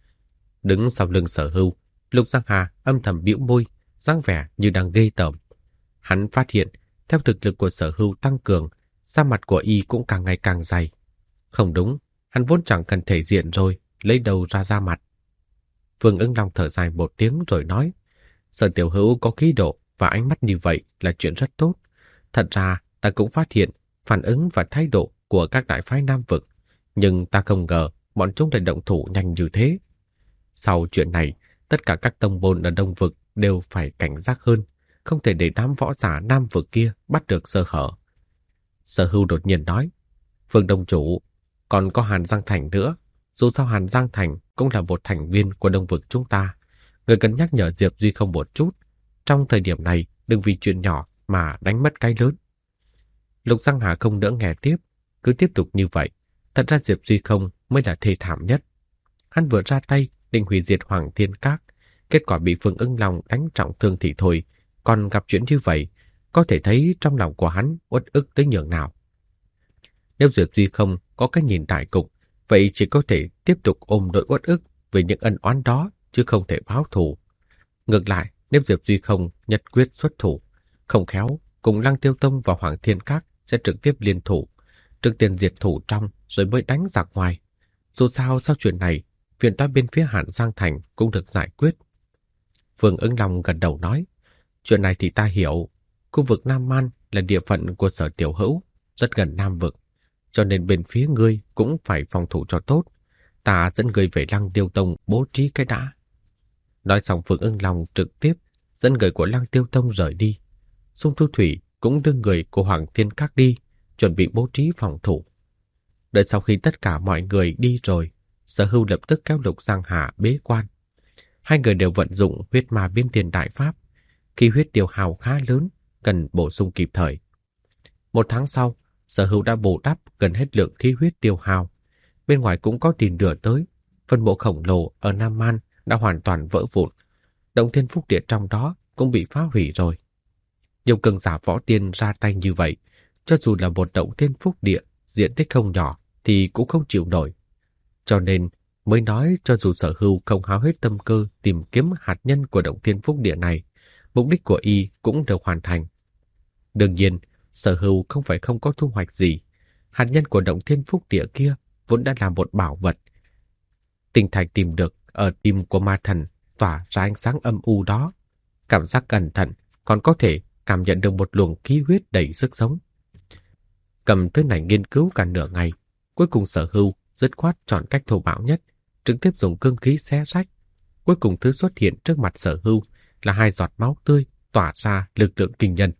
Đứng sau lưng Sở Hưu, Lục Giang Hà âm thầm bĩu môi, dáng vẻ như đang ghê tởm. Hắn phát hiện, theo thực lực của Sở Hưu tăng cường, da mặt của y cũng càng ngày càng dày. Không đúng, hắn vốn chẳng cần thể diện rồi, lấy đầu ra da mặt. Vương Ưng Long thở dài một tiếng rồi nói, Sở tiểu hữu có khí độ và ánh mắt như vậy là chuyện rất tốt. Thật ra, ta cũng phát hiện phản ứng và thái độ của các đại phái Nam Vực, nhưng ta không ngờ bọn chúng lại động thủ nhanh như thế. Sau chuyện này, tất cả các tông môn ở Đông Vực đều phải cảnh giác hơn, không thể để đám võ giả Nam Vực kia bắt được sơ hở. Sở Hưu đột nhiên nói, Vương Đông Chủ, còn có Hàn Giang Thành nữa. Dù sao Hàn Giang Thành cũng là một thành viên của Đông Vực chúng ta. Người cần nhắc nhở Diệp Duy Không một chút. Trong thời điểm này, đừng vì chuyện nhỏ mà đánh mất cái lớn. Lục Giang Hà không đỡ nghe tiếp, cứ tiếp tục như vậy. Thật ra Diệp Duy Không mới là thê thảm nhất. Hắn vừa ra tay định hủy diệt Hoàng Thiên Các, kết quả bị Phương Ưng Long đánh trọng thương thì thôi, còn gặp chuyện như vậy, có thể thấy trong lòng của hắn uất ức tới nhường nào. Nếu Diệp Duy Không có cái nhìn đại cục, vậy chỉ có thể tiếp tục ôm nỗi uất ức về những ân oán đó, chứ không thể báo thù. Ngược lại, nếu Diệp Duy Không nhất quyết xuất thủ, không khéo, cùng Lăng Tiêu Tông và Hoàng Thiên Các sẽ trực tiếp liên thủ, trước tiên diệt thủ trong rồi mới đánh giặc ngoài. Dù sao sau chuyện này, phiền toái bên phía Hàn Giang Thành cũng được giải quyết. Vương Ưng Long gật đầu nói, chuyện này thì ta hiểu. Khu vực Nam Man là địa phận của Sở tiểu hữu, rất gần Nam Vực, cho nên bên phía ngươi cũng phải phòng thủ cho tốt. Ta dẫn người về Lăng Tiêu Tông bố trí cái đã. Nói xong Vương Ưng Long trực tiếp dẫn người của Lăng Tiêu Tông rời đi. Xung Thu Thủy cũng đưa người của Hoàng Thiên Các đi, chuẩn bị bố trí phòng thủ. Đợi sau khi tất cả mọi người đi rồi, Sở Hưu lập tức kéo Lục Giang Hà bế quan. Hai người đều vận dụng huyết ma biến thiên đại pháp, khí huyết tiêu hao khá lớn, cần bổ sung kịp thời. Một tháng sau, Sở Hưu đã bù đắp gần hết lượng khí huyết tiêu hao. Bên ngoài cũng có tin đưa tới, phân bộ khổng lồ ở Nam Man đã hoàn toàn vỡ vụn. Động Thiên Phúc Địa trong đó cũng bị phá hủy rồi. Nhiều cường giả võ tiên ra tay như vậy, cho dù là một Động Thiên Phúc Địa diện tích không nhỏ thì cũng không chịu nổi. Cho nên mới nói cho dù Sở Hưu không háo hết tâm cơ tìm kiếm hạt nhân của Động Thiên Phúc Địa này, mục đích của y cũng được hoàn thành. Đương nhiên, Sở Hưu không phải không có thu hoạch gì. Hạt nhân của Động Thiên Phúc Địa kia vốn đã là một bảo vật. Tinh thạch tìm được ở tim của ma thần tỏa ra ánh sáng âm u đó. Cảm giác cẩn thận, còn có thể cảm nhận được một luồng khí huyết đầy sức sống. Cầm thứ này nghiên cứu cả nửa ngày, cuối cùng Sở Hưu dứt khoát chọn cách thô bạo nhất, trực tiếp dùng cương khí xé rách. Cuối cùng thứ xuất hiện trước mặt Sở Hưu là hai giọt máu tươi tỏa ra lực lượng kinh nhân.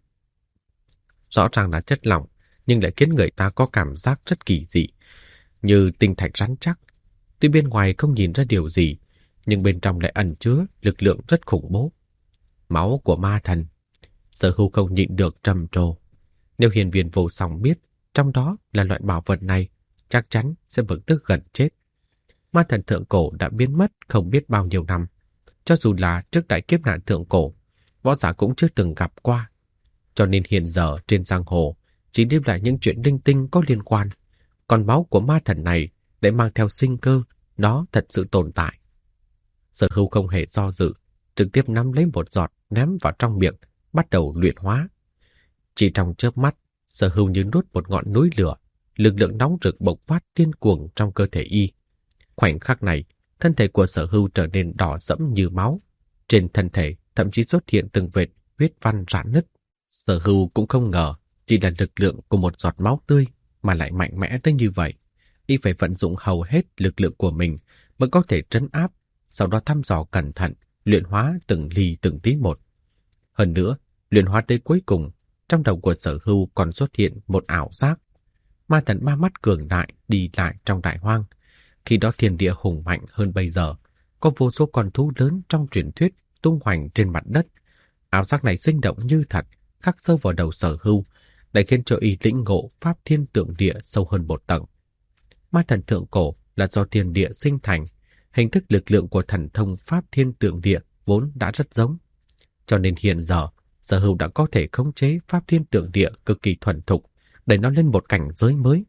Rõ ràng là chất lỏng, nhưng lại khiến người ta có cảm giác rất kỳ dị, như tinh thạch rắn chắc. Tuy bên ngoài không nhìn ra điều gì, nhưng bên trong lại ẩn chứa lực lượng rất khủng bố. Máu của ma thần. Sở Hưu không nhịn được trầm trồ. Nếu hiền viên vô song biết trong đó là loại bảo vật này, chắc chắn sẽ bực tức gần chết. Ma thần thượng cổ đã biến mất không biết bao nhiêu năm. Cho dù là trước đại kiếp nạn thượng cổ, võ giả cũng chưa từng gặp qua. Cho nên hiện giờ trên giang hồ chỉ lưu lại những chuyện linh tinh có liên quan. Còn máu của ma thần này để mang theo sinh cơ, nó thật sự tồn tại. Sở Hưu không hề do dự, trực tiếp nắm lấy một giọt ném vào trong miệng, bắt đầu luyện hóa. Chỉ trong chớp mắt, Sở Hưu như nuốt một ngọn núi lửa, lực lượng nóng rực bộc phát điên cuồng trong cơ thể y. Khoảnh khắc này, thân thể của Sở Hưu trở nên đỏ sẫm như máu. Trên thân thể thậm chí xuất hiện từng vệt huyết văn rạn nứt. Sở Hưu cũng không ngờ chỉ là lực lượng của một giọt máu tươi mà lại mạnh mẽ tới như vậy. Y phải vận dụng hầu hết lực lượng của mình mới có thể trấn áp, sau đó thăm dò cẩn thận, luyện hóa từng ly từng tí một. Hơn nữa, luyện hóa tới cuối cùng, trong đầu của Sở Hưu còn xuất hiện một ảo giác. Ma thần ba mắt cường đại đi lại trong đại hoang. Khi đó thiên địa hùng mạnh hơn bây giờ, có vô số con thú lớn trong truyền thuyết tung hoành trên mặt đất. Ảo giác này sinh động như thật, khắc sâu vào đầu Sở Hưu, để khiến cho y lĩnh ngộ pháp thiên tượng địa sâu hơn một tầng. Ma thần thượng cổ là do thiên địa sinh thành, hình thức lực lượng của thần thông pháp thiên tượng địa vốn đã rất giống. Cho nên hiện giờ, Sở Hưu đã có thể khống chế pháp thiên tượng địa cực kỳ thuần thục, đẩy nó lên một cảnh giới mới.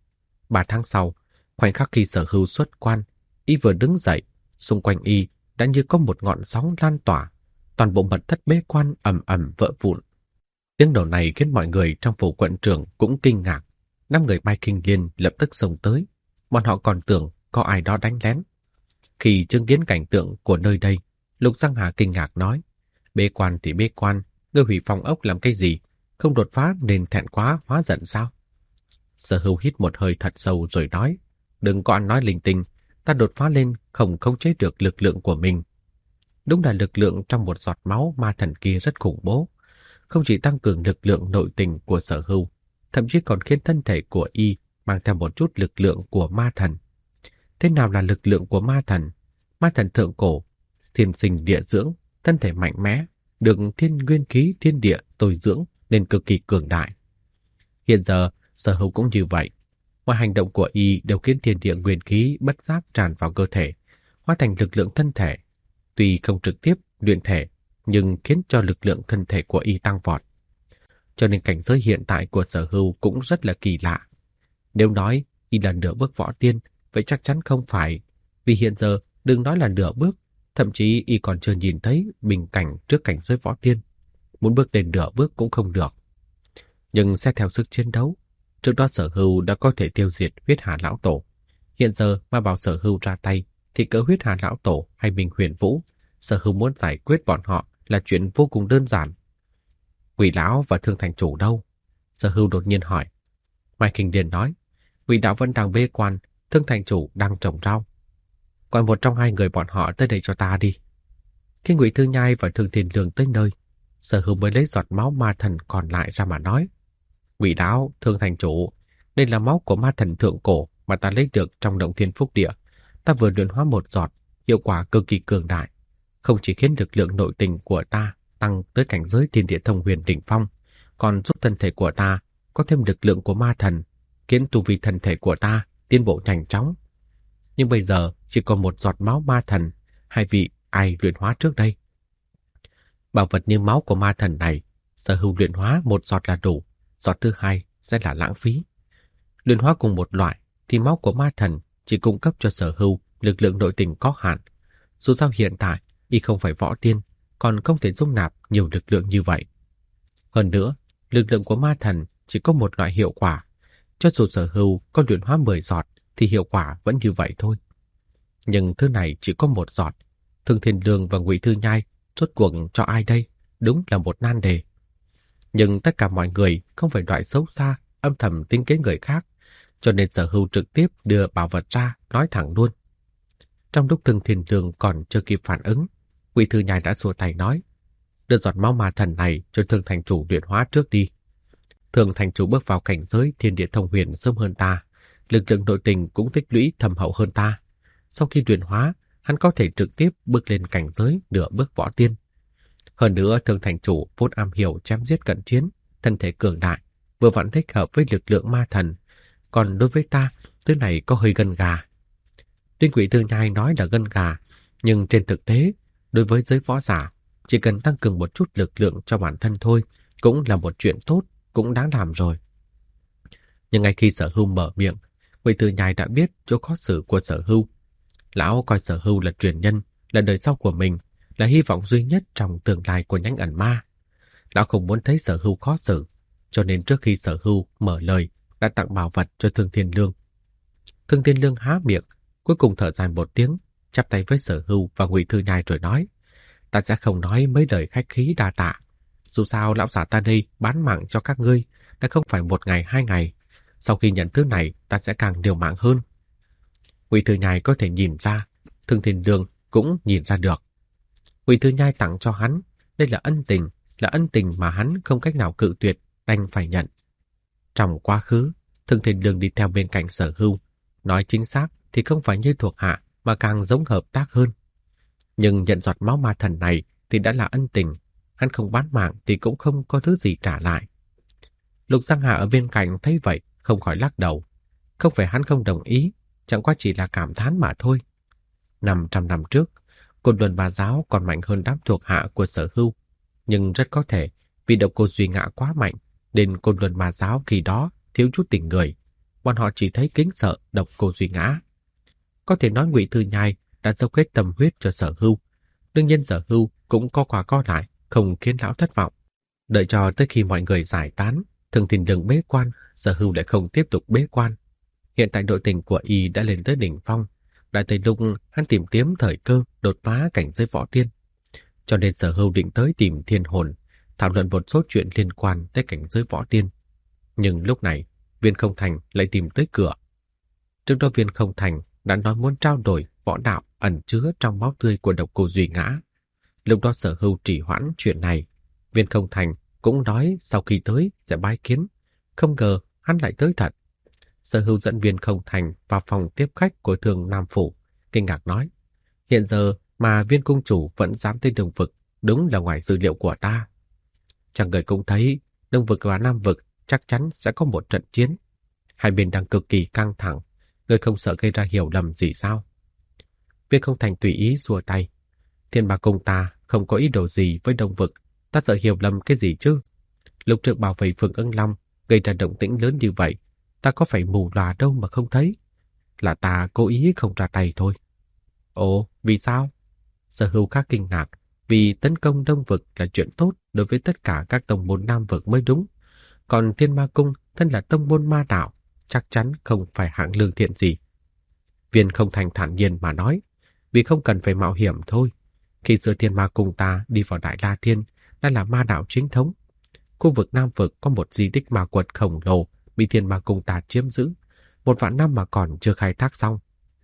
3 tháng sau, khoảnh khắc khi Sở Hưu xuất quan, y vừa đứng dậy, xung quanh y đã như có một ngọn sóng lan tỏa, toàn bộ mật thất bế quan ầm ầm vỡ vụn. Tiếng nổ này khiến mọi người trong phủ quận trưởng cũng kinh ngạc. 5 người Mai Kinh Liên lập tức xông tới, bọn họ còn tưởng có ai đó đánh lén. Khi chứng kiến cảnh tượng của nơi đây, Lục Giang Hà kinh ngạc nói: "Bế quan thì bế quan, ngươi hủy phòng ốc làm cái gì? Không đột phá nên thẹn quá hóa giận sao?" Sở Hưu hít một hơi thật sâu rồi nói: "Đừng có ăn nói linh tinh, ta đột phá lên không khống chế được lực lượng của mình." Đúng là lực lượng trong một giọt máu ma thần kia rất khủng bố, không chỉ tăng cường lực lượng nội tình của Sở Hưu, thậm chí còn khiến thân thể của y mang theo một chút lực lượng của ma thần. Thế nào là lực lượng của ma thần? Ma thần thượng cổ, thiên sinh địa dưỡng, thân thể mạnh mẽ, được thiên nguyên khí thiên địa tồi dưỡng nên cực kỳ cường đại. Hiện giờ, Sở Hưu cũng như vậy. Mọi hành động của y đều khiến thiên địa nguyên khí bất giác tràn vào cơ thể, hóa thành lực lượng thân thể. Tuy không trực tiếp luyện thể, nhưng khiến cho lực lượng thân thể của y tăng vọt. Cho nên cảnh giới hiện tại của Sở Hưu cũng rất là kỳ lạ. Nếu nói y là nửa bước võ tiên, vậy chắc chắn không phải. Vì hiện giờ, đừng nói là nửa bước, thậm chí y còn chưa nhìn thấy bình cảnh trước cảnh giới võ tiên. Muốn bước lên nửa bước cũng không được. Nhưng xét theo sức chiến đấu, trước đó Sở Hưu đã có thể tiêu diệt Huyết Hà Lão Tổ. Hiện giờ mà bảo Sở Hưu ra tay, thì cỡ Huyết Hà Lão Tổ hay Minh Huyền Vũ, Sở Hưu muốn giải quyết bọn họ là chuyện vô cùng đơn giản. Quỷ Lão và Thương Thành Chủ đâu? Sở Hưu đột nhiên hỏi. Mai Kinh Điền nói, Quỷ Lão vẫn đang bế quan, Thương Thành Chủ đang trồng rau. Gọi một trong hai người bọn họ tới đây cho ta đi. Khi Ngụy Thư Nhai và Thương Thiên Lương tới nơi, Sở Hưu mới lấy giọt máu ma thần còn lại ra mà nói. Quỷ Lão, Thương Thành Chủ, đây là máu của ma thần thượng cổ mà ta lấy được trong Động Thiên Phúc Địa. Ta vừa luyện hóa một giọt, hiệu quả cực kỳ cường đại, không chỉ khiến lực lượng nội tình của ta tăng tới cảnh giới thiên địa thông huyền đỉnh phong, còn giúp thân thể của ta có thêm lực lượng của ma thần, khiến tu vi thân thể của ta tiến bộ nhanh chóng. Nhưng bây giờ chỉ còn một giọt máu ma thần, hai vị ai luyện hóa trước đây? Bảo vật như máu của ma thần này, Sở Hưu luyện hóa một giọt là đủ, giọt thứ hai sẽ là lãng phí. Luyện hóa cùng một loại thì máu của ma thần chỉ cung cấp cho Sở Hưu lực lượng nội tình có hạn. Dù sao hiện tại y không phải võ tiên, còn không thể dung nạp nhiều lực lượng như vậy. Hơn nữa, lực lượng của ma thần chỉ có một loại hiệu quả. Cho dù Sở Hưu có luyện hóa 10 giọt thì hiệu quả vẫn như vậy thôi. Nhưng thứ này chỉ có một giọt. Thương Thiên Lương và Ngụy Thư Nhai rốt cuộc cho ai đây? Đúng là một nan đề. Nhưng tất cả mọi người không phải loại xấu xa, âm thầm tính kế người khác, cho nên Sở Hưu trực tiếp đưa bảo vật ra, nói thẳng luôn. Trong lúc Thương Thiên Lương còn chưa kịp phản ứng, Ngụy Thư Nhai đã xua tay nói, đưa giọt máu ma thần này cho Thương Thành Chủ luyện hóa trước đi. Thương Thành Chủ bước vào cảnh giới thiên địa thông huyền sớm hơn ta, lực lượng nội tình cũng tích lũy thâm hậu hơn ta. Sau khi luyện hóa, hắn có thể trực tiếp bước lên cảnh giới nửa bước võ tiên. Hơn nữa, Thương Thành Chủ vốn am hiểu chém giết cận chiến, thân thể cường đại, vừa vặn thích hợp với lực lượng ma thần. Còn đối với ta, thứ này có hơi gân gà. Tuyên Quỷ Thư Nhai nói là gân gà, nhưng trên thực tế, đối với giới võ giả, chỉ cần tăng cường một chút lực lượng cho bản thân thôi, cũng là một chuyện tốt, cũng đáng làm rồi. Nhưng ngay khi Sở Hưu mở miệng, Quỷ Thư Nhai đã biết chỗ khó xử của Sở Hưu. Lão coi Sở Hưu là truyền nhân, là đời sau của mình, là hy vọng duy nhất trong tương lai của nhánh ẩn ma. Lão không muốn thấy Sở Hưu khó xử, cho nên trước khi Sở Hưu mở lời, đã tặng bảo vật cho Thương Thiên Lương. Thương Thiên Lương há miệng, cuối cùng thở dài một tiếng, chắp tay với Sở Hưu và Ngụy Thư Nhai rồi nói, ta sẽ không nói mấy lời khách khí đa tạ. Dù sao lão giả ta đây bán mạng cho các ngươi, đã không phải 1 ngày 2 ngày. Sau khi nhận thứ này, ta sẽ càng liều mạng hơn. Ngụy Thư Nhai có thể nhìn ra, Thương Thiên Lương cũng nhìn ra được. Ngụy Thư Nhai tặng cho hắn, đây là ân tình mà hắn không cách nào cự tuyệt, đành phải nhận. Trong quá khứ, Thương Thiên Lương đi theo bên cạnh Sở Hưu, nói chính xác thì không phải như thuộc hạ mà càng giống hợp tác hơn. Nhưng nhận giọt máu ma thần này thì đã là ân tình, hắn không bán mạng thì cũng không có thứ gì trả lại. Lục Giang Hà ở bên cạnh thấy vậy, không khỏi lắc đầu. Không phải hắn không đồng ý, chẳng qua chỉ là cảm thán mà thôi. 500 năm trước, Côn Luân Ma Giáo còn mạnh hơn đám thuộc hạ của Sở Hưu, nhưng rất có thể vì độc cô Duy Ngã quá mạnh, nên Côn Luân Ma Giáo khi đó thiếu chút tình người, bọn họ chỉ thấy kính sợ độc cô Duy Ngã. Có thể nói Ngụy Thư Nhai đã dốc hết tâm huyết cho Sở Hưu, đương nhiên Sở Hưu cũng có quả co lại, không khiến lão thất vọng. Đợi cho tới khi mọi người giải tán, Thường Thìn đừng bế quan, Sở Hưu lại không tiếp tục bế quan. Hiện tại đội tình của y đã lên tới đỉnh phong, đã tới lúc hắn tìm kiếm thời cơ đột phá cảnh giới võ tiên. Cho nên Sở Hưu định tới tìm Thiên Hồn, thảo luận một số chuyện liên quan tới cảnh giới võ tiên. Nhưng lúc này, Viên Không Thành lại tìm tới cửa. Trước đó Viên Không Thành đã nói muốn trao đổi võ đạo ẩn chứa trong máu tươi của độc cô Duy Ngã. Lúc đó Sở Hưu trì hoãn chuyện này, Viên Không Thành cũng nói sau khi tới sẽ bái kiến. Không ngờ hắn lại tới thật. Sở Hưu dẫn Viên Không Thành vào phòng tiếp khách của Thường Nam Phủ, kinh ngạc nói: hiện giờ mà Viên cung chủ vẫn dám tới Đông Vực, đúng là ngoài dữ liệu của ta. Chẳng người cũng thấy Đông Vực và Nam Vực chắc chắn sẽ có một trận chiến. Hai bên đang cực kỳ căng thẳng, người không sợ gây ra hiểu lầm gì sao? Viên Không Thành tùy ý xua tay: Thiên Bà Cung ta không có ý đồ gì với Đông Vực, ta sợ hiểu lầm cái gì chứ? Lúc trước bảo vệ Phượng Ưng Long gây ra động tĩnh lớn như vậy, ta có phải mù lòa đâu mà không thấy. Là ta cố ý không ra tay thôi. Ồ, vì sao? Sở Hưu khá kinh ngạc, vì tấn công Đông Vực là chuyện tốt đối với tất cả các tông môn Nam Vực mới đúng. Còn Thiên Ma Cung thân là tông môn ma đạo, chắc chắn không phải hạng lương thiện gì. Viên Không Thành thản nhiên mà nói, vì không cần phải mạo hiểm thôi. Khi xưa Thiên Ma Cung ta đi vào Đại La Thiên, đã là ma đạo chính thống. Khu vực Nam Vực có một di tích ma quật khổng lồ bị Thiên Ma Cung ta chiếm giữ, 1 vạn năm mà còn chưa khai thác xong.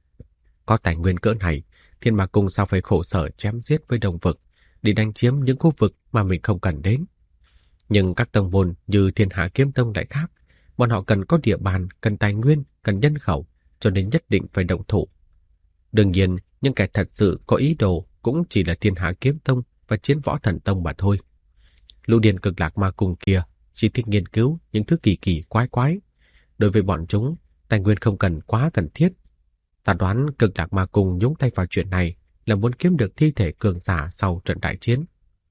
Có tài nguyên cỡ này, Thiên Ma Cung sao phải khổ sở chém giết với Đông Vực để đánh chiếm những khu vực mà mình không cần đến. Nhưng các tông môn như Thiên Hạ Kiếm Tông lại khác, bọn họ cần có địa bàn, cần tài nguyên, cần nhân khẩu, cho nên nhất định phải động thủ. Đương nhiên, những kẻ thật sự có ý đồ cũng chỉ là Thiên Hạ Kiếm Tông và Chiến Võ Thần Tông mà thôi. Lũ điên Cực Lạc Ma Cung kia chỉ thích nghiên cứu những thứ kỳ kỳ quái quái. Đối với bọn chúng, tài nguyên không cần quá cần thiết. Ta đoán Cực Lạc Ma Cung nhúng tay vào chuyện này là muốn kiếm được thi thể cường giả sau trận đại chiến.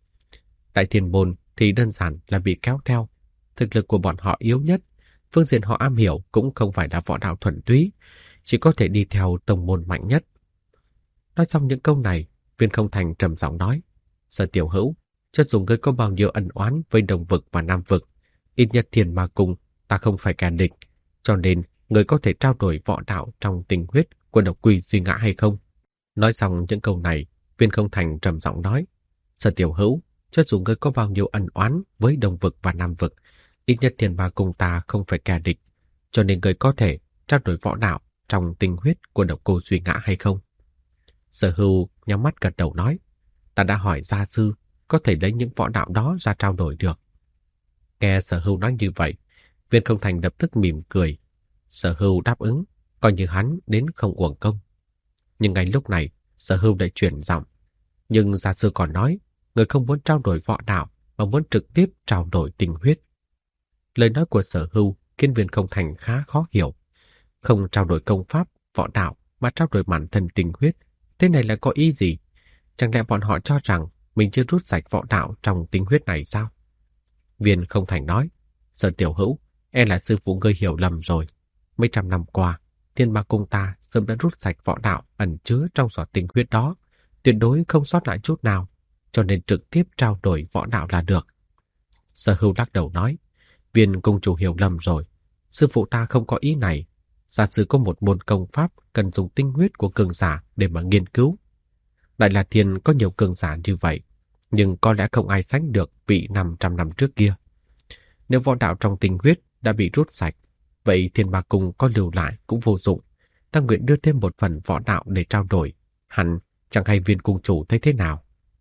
Đại Thiên Môn thì đơn giản là bị kéo theo. Thực lực của bọn họ yếu nhất, phương diện họ am hiểu cũng không phải là võ đạo thuần túy, chỉ có thể đi theo tông môn mạnh nhất. Nói xong những câu này, Viên Không Thành trầm giọng nói: Sở Tiểu Hữu, cho dù ngươi có bao nhiêu ân oán với Đông Vực và Nam Vực, ít nhất Thiên Ma Cung ta không phải kẻ địch, cho nên ngươi có thể trao đổi võ đạo trong tình huyết của độc quỷ Duy Ngã hay không? Nói xong những câu này, Viên Không Thành trầm giọng nói: Sở Tiểu Hữu, cho dù ngươi có bao nhiêu ân oán với Đông Vực và Nam Vực, ít nhất Thiên Ma Cung ta không phải kẻ địch, cho nên ngươi có thể trao đổi võ đạo trong tình huyết của độc cô Duy Ngã hay không? Sở Hưu nhắm mắt gật đầu nói: Ta đã hỏi gia sư, có thể lấy những võ đạo đó ra trao đổi được. Nghe Sở Hưu nói như vậy, Viên Không Thành lập tức mỉm cười. Sở Hưu đáp ứng, coi như hắn đến không uổng công. Nhưng ngay lúc này, Sở Hưu lại chuyển giọng: Nhưng gia sư còn nói, người không muốn trao đổi võ đạo mà muốn trực tiếp trao đổi tình huyết. Lời nói của Sở Hưu khiến Viên Không Thành khá khó hiểu. Không trao đổi công pháp, võ đạo mà trao đổi bản thân tình huyết, thế này là có ý gì? Chẳng lẽ bọn họ cho rằng mình chưa rút sạch võ đạo trong tình huyết này sao? Viên Không Thành nói: Sở Tiểu Hữu, e là sư phụ ngươi hiểu lầm rồi. Mấy trăm năm qua, Thiên Ma Cung ta sớm đã rút sạch võ đạo ẩn chứa trong giọt tình huyết đó, tuyệt đối không sót lại chút nào, cho nên trực tiếp trao đổi võ đạo là được. Sở Hưu lắc đầu nói: Viên cung chủ hiểu lầm rồi, sư phụ ta không có ý này. Gia sư có một môn công pháp cần dùng tinh huyết của cường giả để mà nghiên cứu. Đại La Thiên có nhiều cường giả như vậy, nhưng có lẽ không ai sánh được vị 500 năm trước kia. Nếu võ đạo trong tinh huyết đã bị rút sạch, vậy Thiên Ma Cung có lưu lại cũng vô dụng. Ta nguyện đưa thêm một phần võ đạo để trao đổi. Hẳn chẳng hay Viên cung chủ thấy thế nào?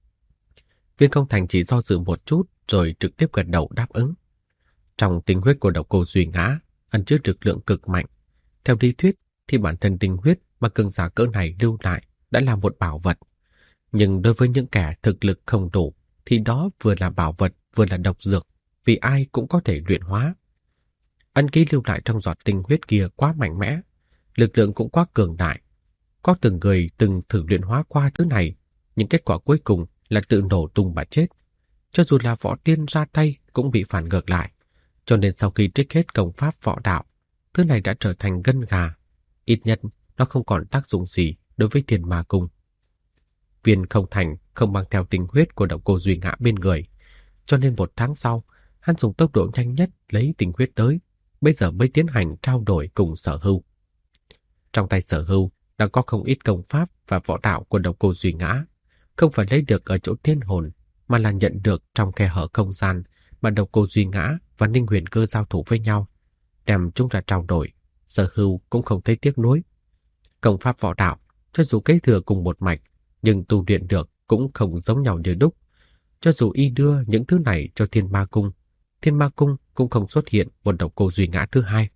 Viên Không Thành chỉ do dự một chút rồi trực tiếp gật đầu đáp ứng. Trong tinh huyết của độc cô Duy Ngã ẩn chứa lực lượng cực mạnh. Theo lý thuyết thì bản thân tinh huyết mà cường giả cỡ này lưu lại đã là một bảo vật. Nhưng đối với những kẻ thực lực không đủ thì đó vừa là bảo vật vừa là độc dược, vì ai cũng có thể luyện hóa. Ấn ký lưu lại trong giọt tinh huyết kia quá mạnh mẽ, lực lượng cũng quá cường đại. Có từng người từng thử luyện hóa qua thứ này, nhưng kết quả cuối cùng là tự nổ tung mà chết. Cho dù là võ tiên ra tay cũng bị phản ngược lại. Cho nên sau khi trích hết công pháp võ đạo, thứ này đã trở thành gân gà. Ít nhất nó không còn tác dụng gì đối với Thiên Ma Cung. Viên Không Thành không mang theo tinh huyết của Độc Cô Duy Ngã bên người, cho nên 1 tháng sau, hắn dùng tốc độ nhanh nhất lấy tinh huyết tới, bây giờ mới tiến hành trao đổi cùng Sở Hưu. Trong tay Sở Hưu đã có không ít công pháp và võ đạo của Độc Cô Duy Ngã, không phải lấy được ở chỗ thiên hồn, mà là nhận được trong khe hở không gian mà Độc Cô Duy Ngã và Ninh Huyền Cơ giao thủ với nhau. Đem chúng ra trao đổi, Sở Hưu cũng không thấy tiếc nuối. Công pháp võ đạo, cho dù kế thừa cùng một mạch, nhưng tu luyện được cũng không giống nhau như đúc. Cho dù y đưa những thứ này cho Thiên Ma Cung cũng không xuất hiện một Độc Cô Duy Ngã thứ hai.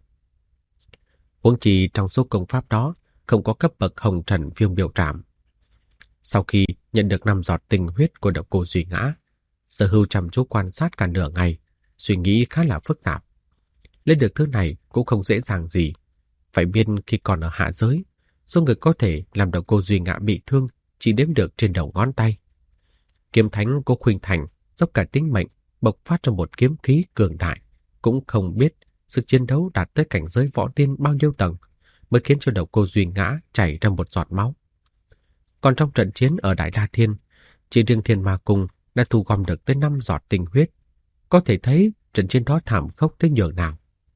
Huống chi trong số công pháp đó không có cấp bậc Hồng Trần Viêm Biểu Trảm. Sau khi nhận được 5 giọt tinh huyết của Độc Cô Duy Ngã, Sở Hưu chăm chú quan sát cả nửa ngày, suy nghĩ khá là phức tạp. Lấy được thứ này cũng không dễ dàng gì. Phải biết khi còn ở hạ giới, số người có thể làm Độc Cô Duy Ngã bị thương chỉ đếm được trên đầu ngón tay. Kiếm thánh của Khuynh Thành dốc cả tính mệnh bộc phát ra một kiếm khí cường đại, cũng không biết sức chiến đấu đạt tới cảnh giới võ tiên bao nhiêu tầng mới khiến cho Độc Cô Duy Ngã chảy ra một giọt máu. Còn trong trận chiến ở Đại La Thiên, chỉ riêng Thiên Ma Cung đã thu gom được tới 5 giọt tinh huyết. Có thể thấy trận chiến đó thảm khốc tới nhường nào.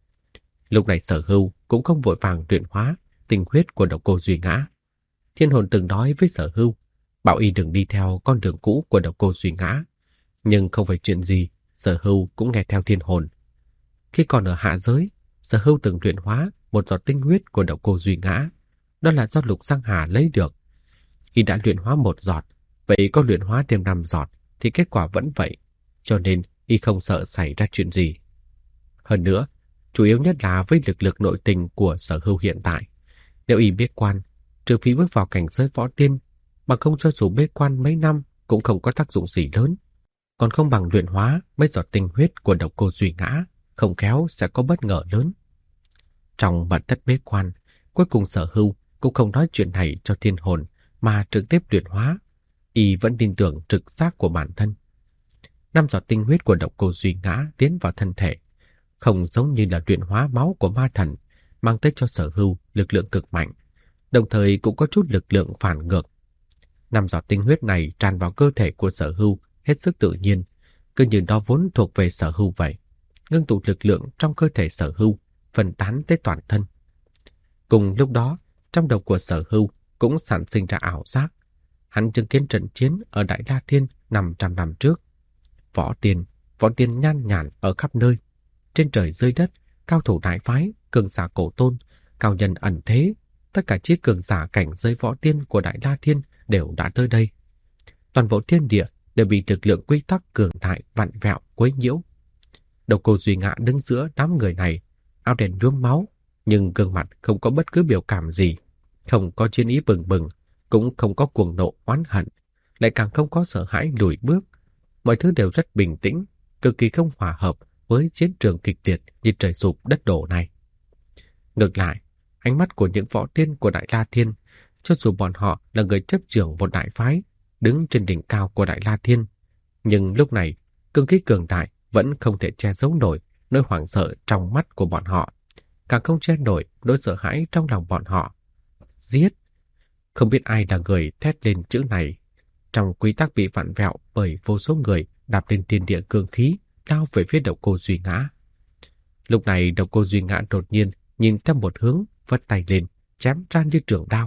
Lúc này Sở Hưu cũng không vội vàng luyện hóa tinh huyết của Độc Cô Duy Ngã. Thiên hồn từng nói với Sở Hưu, bảo y đừng đi theo con đường cũ của Độc Cô Duy Ngã. Nhưng không phải chuyện gì, Sở Hưu cũng nghe theo thiên hồn. Khi còn ở hạ giới, Sở Hưu từng luyện hóa một giọt tinh huyết của Độc Cô Duy Ngã. Đó là do Lục Giang Hà lấy được. Y đã luyện hóa 1 giọt, vậy có luyện hóa thêm 5 giọt thì kết quả vẫn vậy, cho nên y không sợ xảy ra chuyện gì. Hơn nữa, chủ yếu nhất là với lực lượng nội tình của Sở Hưu hiện tại. Nếu y bế quan, trừ phi bước vào cảnh giới võ tiên, bằng không cho dù bế quan mấy năm cũng không có tác dụng gì lớn. Còn không bằng luyện hóa mấy giọt tinh huyết của Độc Cô Duy Ngã, không khéo sẽ có bất ngờ lớn. Trong mật thất bế quan, cuối cùng Sở Hưu cũng không nói chuyện này cho thiên hồn mà trực tiếp luyện hóa. Y vẫn tin tưởng trực giác của bản thân. 5 giọt tinh huyết của Độc Cô Duy Ngã tiến vào thân thể, không giống như là luyện hóa máu của ma thần, mang tới cho Sở Hưu lực lượng cực mạnh, đồng thời cũng có chút lực lượng phản ngược. 5 giọt tinh huyết này tràn vào cơ thể của Sở Hưu hết sức tự nhiên, cứ như nó vốn thuộc về Sở Hưu vậy, ngưng tụ lực lượng trong cơ thể Sở Hưu, phân tán tới toàn thân. Cùng lúc đó, trong đầu của Sở Hưu cũng sản sinh ra ảo giác. Hắn chứng kiến trận chiến ở Đại La Thiên 500 năm trước. Võ tiên nhan nhản ở khắp nơi. Trên trời dưới đất, cao thủ đại phái, cường giả cổ tôn, cao nhân ẩn thế, tất cả chiếc cường giả cảnh giới võ tiên của Đại La Thiên đều đã tới đây. Toàn bộ thiên địa đều bị lực lượng quy tắc cường đại vặn vẹo quấy nhiễu. Độc Cô Duy Ngã đứng giữa đám người này, áo đen nhuốm máu, nhưng gương mặt không có bất cứ biểu cảm gì, không có chiến ý bừng bừng, cũng không có cuồng nộ oán hận, lại càng không có sợ hãi lùi bước. Mọi thứ đều rất bình tĩnh, cực kỳ không hòa hợp với chiến trường kịch liệt như trời sụp đất đổ này. Ngược lại, ánh mắt của những võ tiên của Đại La Thiên, cho dù bọn họ là người chấp trưởng một đại phái, đứng trên đỉnh cao của Đại La Thiên, nhưng lúc này, cương khí cường đại vẫn không thể che giấu nổi nỗi hoảng sợ trong mắt của bọn họ, càng không che nổi nỗi sợ hãi trong lòng bọn họ. Giết! Không biết ai là người thét lên chữ này. Trong quy tắc bị vặn vẹo bởi vô số người đạp lên thiên địa cương khí, lao về phía Độc Cô Duy Ngã. Lúc này Độc Cô Duy Ngã đột nhiên nhìn theo một hướng, vất tay lên, chém ra như trường đao.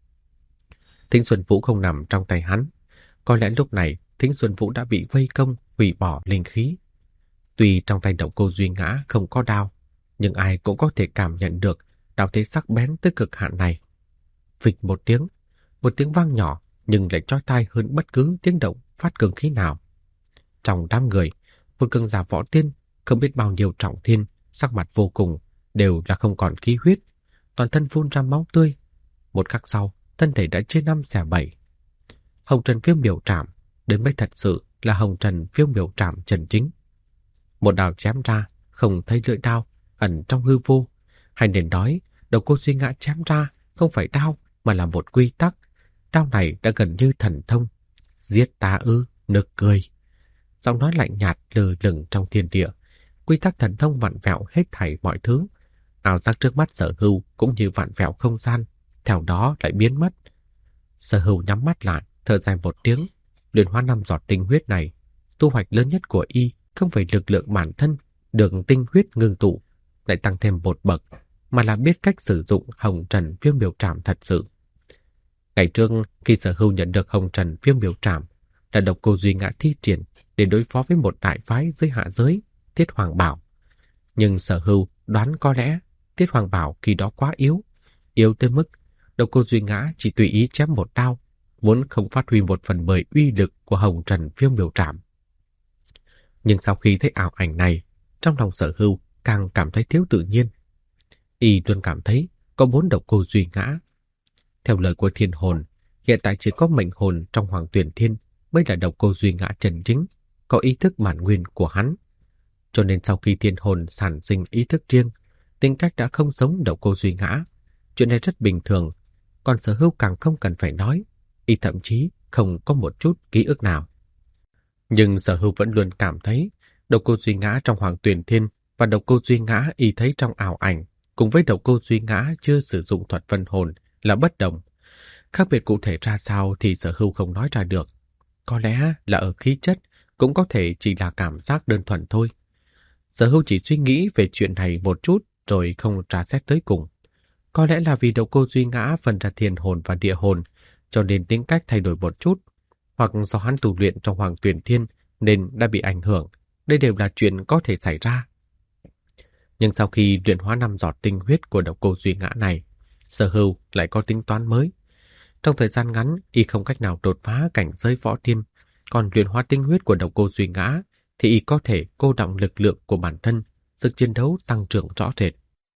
Thính Xuân Vũ không nằm trong tay hắn. Có lẽ lúc này Thính Xuân Vũ đã bị vây công, hủy bỏ linh khí. Tuy trong tay Độc Cô Duy Ngã không có đao, nhưng ai cũng có thể cảm nhận được đao thế sắc bén tới cực hạn này. Phịch một tiếng vang nhỏ nhưng lại chói tai hơn bất cứ tiếng động phát cường khí nào. Trong đám người, một cường giả võ tiên, không biết bao nhiêu trọng thiên, sắc mặt vô cùng, đều là không còn khí huyết, toàn thân phun ra máu tươi. một khắc sau, thân thể đã chia năm xẻ bảy. Hồng trần phiêu miểu trảm, đến mới thật sự là hồng trần phiêu miểu trảm chân chính. Một đao chém ra, không thấy lưỡi đao, ẩn trong hư vô. Hay nên nói, Độc Cô Duy Ngã chém ra không phải đao mà là một quy tắc. Đao này đã gần như thần thông. Giết ta ư, nực cười. Giọng nói lạnh nhạt lơ lửng trong thiên địa. Quy tắc thần thông vặn vẹo hết thảy mọi thứ. Ảo giác trước mắt Sở Hưu cũng như vặn vẹo không gian, theo đó lại biến mất. Sở Hưu nhắm mắt lại, thở dài một tiếng. Luyện hóa 5 giọt tinh huyết này, thu hoạch lớn nhất của y không phải lực lượng bản thân được tinh huyết ngưng tụ, lại tăng thêm một bậc, mà là biết cách sử dụng hồng trần phiêu miểu trảm thật sự. Ngày trước khi Sở Hưu nhận được hồng trần phiêu miểu trảm, là Độc Cô Duy Ngã thi triển để đối phó với một đại phái dưới hạ giới, Thiết Hoàng Bảo. Nhưng Sở Hưu đoán có lẽ Thiết Hoàng Bảo khi đó quá yếu tới mức Độc Cô Duy Ngã chỉ tùy ý chém một đao, vốn không phát huy 1/10 uy lực của hồng trần phiêu miểu trảm. Nhưng sau khi thấy ảo ảnh này, trong lòng Sở Hưu càng cảm thấy thiếu tự nhiên. Y luôn cảm thấy có 4 Độc Cô Duy Ngã. Theo lời của thiên hồn, hiện tại chỉ có mệnh hồn trong Hoàng Tuyển Thiên mới là Độc Cô Duy Ngã chân chính, có ý thức bản nguyên của hắn. Cho nên sau khi thiên hồn sản sinh ý thức riêng, tính cách đã không giống Độc Cô Duy Ngã. Chuyện này rất bình thường, còn Sở Hưu càng không cần phải nói, y thậm chí không có một chút ký ức nào. Nhưng Sở Hưu vẫn luôn cảm thấy Độc Cô Duy Ngã trong Hoàng Tuyển Thiên và Độc Cô Duy Ngã y thấy trong ảo ảnh cùng với Độc Cô Duy Ngã chưa sử dụng thuật phân hồn là bất đồng. Khác biệt cụ thể ra sao thì Sở Hưu không nói ra được. Có lẽ là ở khí chất, cũng có thể chỉ là cảm giác đơn thuần thôi. Sở Hưu chỉ suy nghĩ về chuyện này một chút rồi không tra xét tới cùng. Có lẽ là vì Độc Cô Duy Ngã phân ra thiên hồn và địa hồn, cho nên tính cách thay đổi một chút, hoặc do hắn tu luyện trong Hoàng Tuyển Thiên nên đã bị ảnh hưởng. Đây đều là chuyện có thể xảy ra. Nhưng sau khi luyện hóa 5 giọt tinh huyết của Độc Cô Duy Ngã này, Sở Hưu lại có tính toán mới. Trong thời gian ngắn, y không cách nào đột phá cảnh giới võ tiên, còn luyện hóa tinh huyết của Độc Cô Duy Ngã thì y có thể cô đọng lực lượng của bản thân, sức chiến đấu tăng trưởng rõ rệt.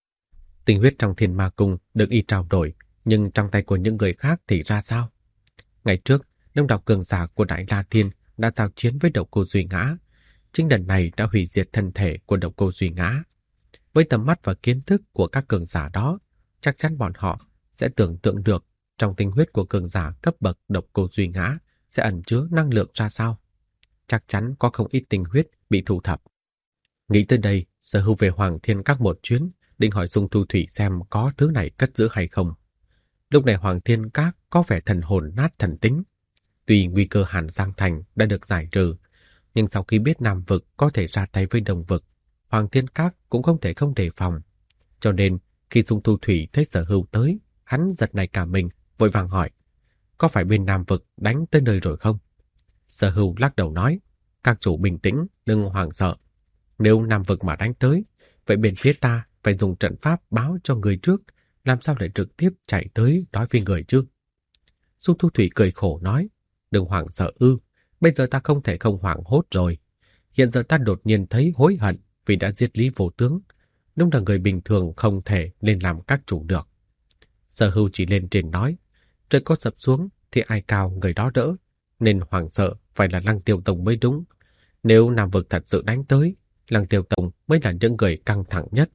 Tinh huyết trong Thiên Ma Cung được y trao đổi, nhưng trong tay của những người khác thì ra sao? Ngày trước, đông đảo cường giả của Đại La Thiên đã giao chiến với Độc Cô Duy Ngã. Chính lần này đã hủy diệt thân thể của Độc Cô Duy Ngã. Với tầm mắt và kiến thức của các cường giả đó, chắc chắn bọn họ sẽ tưởng tượng được trong tinh huyết của cường giả cấp bậc Độc Cô Duy Ngã sẽ ẩn chứa năng lượng ra sao. Chắc chắn có không ít tinh huyết bị thu thập. Nghĩ tới đây, Sở Hưu về Hoàng Thiên Các một chuyến, định hỏi Dung Thu Thủy xem có thứ này cất giữ hay không. Lúc này Hoàng Thiên Các có vẻ thần hồn nát thần tính. Tuy nguy cơ Hàn Giang Thành đã được giải trừ, nhưng sau khi biết Nam Vực có thể ra tay với Đông Vực, Hoàng Thiên Các cũng không thể không đề phòng. Cho nên, khi Dung Thu Thủy thấy Sở Hưu tới, hắn giật nảy cả mình, vội vàng hỏi, có phải bên Nam Vực đánh tới nơi rồi không? Sở Hưu lắc đầu nói, các chủ bình tĩnh, đừng hoảng sợ. Nếu Nam Vực mà đánh tới, vậy bên phía ta phải dùng trận pháp báo cho người trước, làm sao lại trực tiếp chạy tới nói với người chứ? Dung Thu Thủy cười khổ nói, đừng hoảng sợ ư, bây giờ ta không thể không hoảng hốt rồi. Hiện giờ ta đột nhiên thấy hối hận vì đã giết Lý Vô Tướng. Đúng là người bình thường không thể lên làm các chủ được. Sở Hưu chỉ lên trên nói, trời có sập xuống thì ai cao người đó đỡ, nên hoảng sợ phải là Lăng Tiêu Tông mới đúng. Nếu Nam Vực thật sự đánh tới, Lăng Tiêu Tông mới là những người căng thẳng nhất.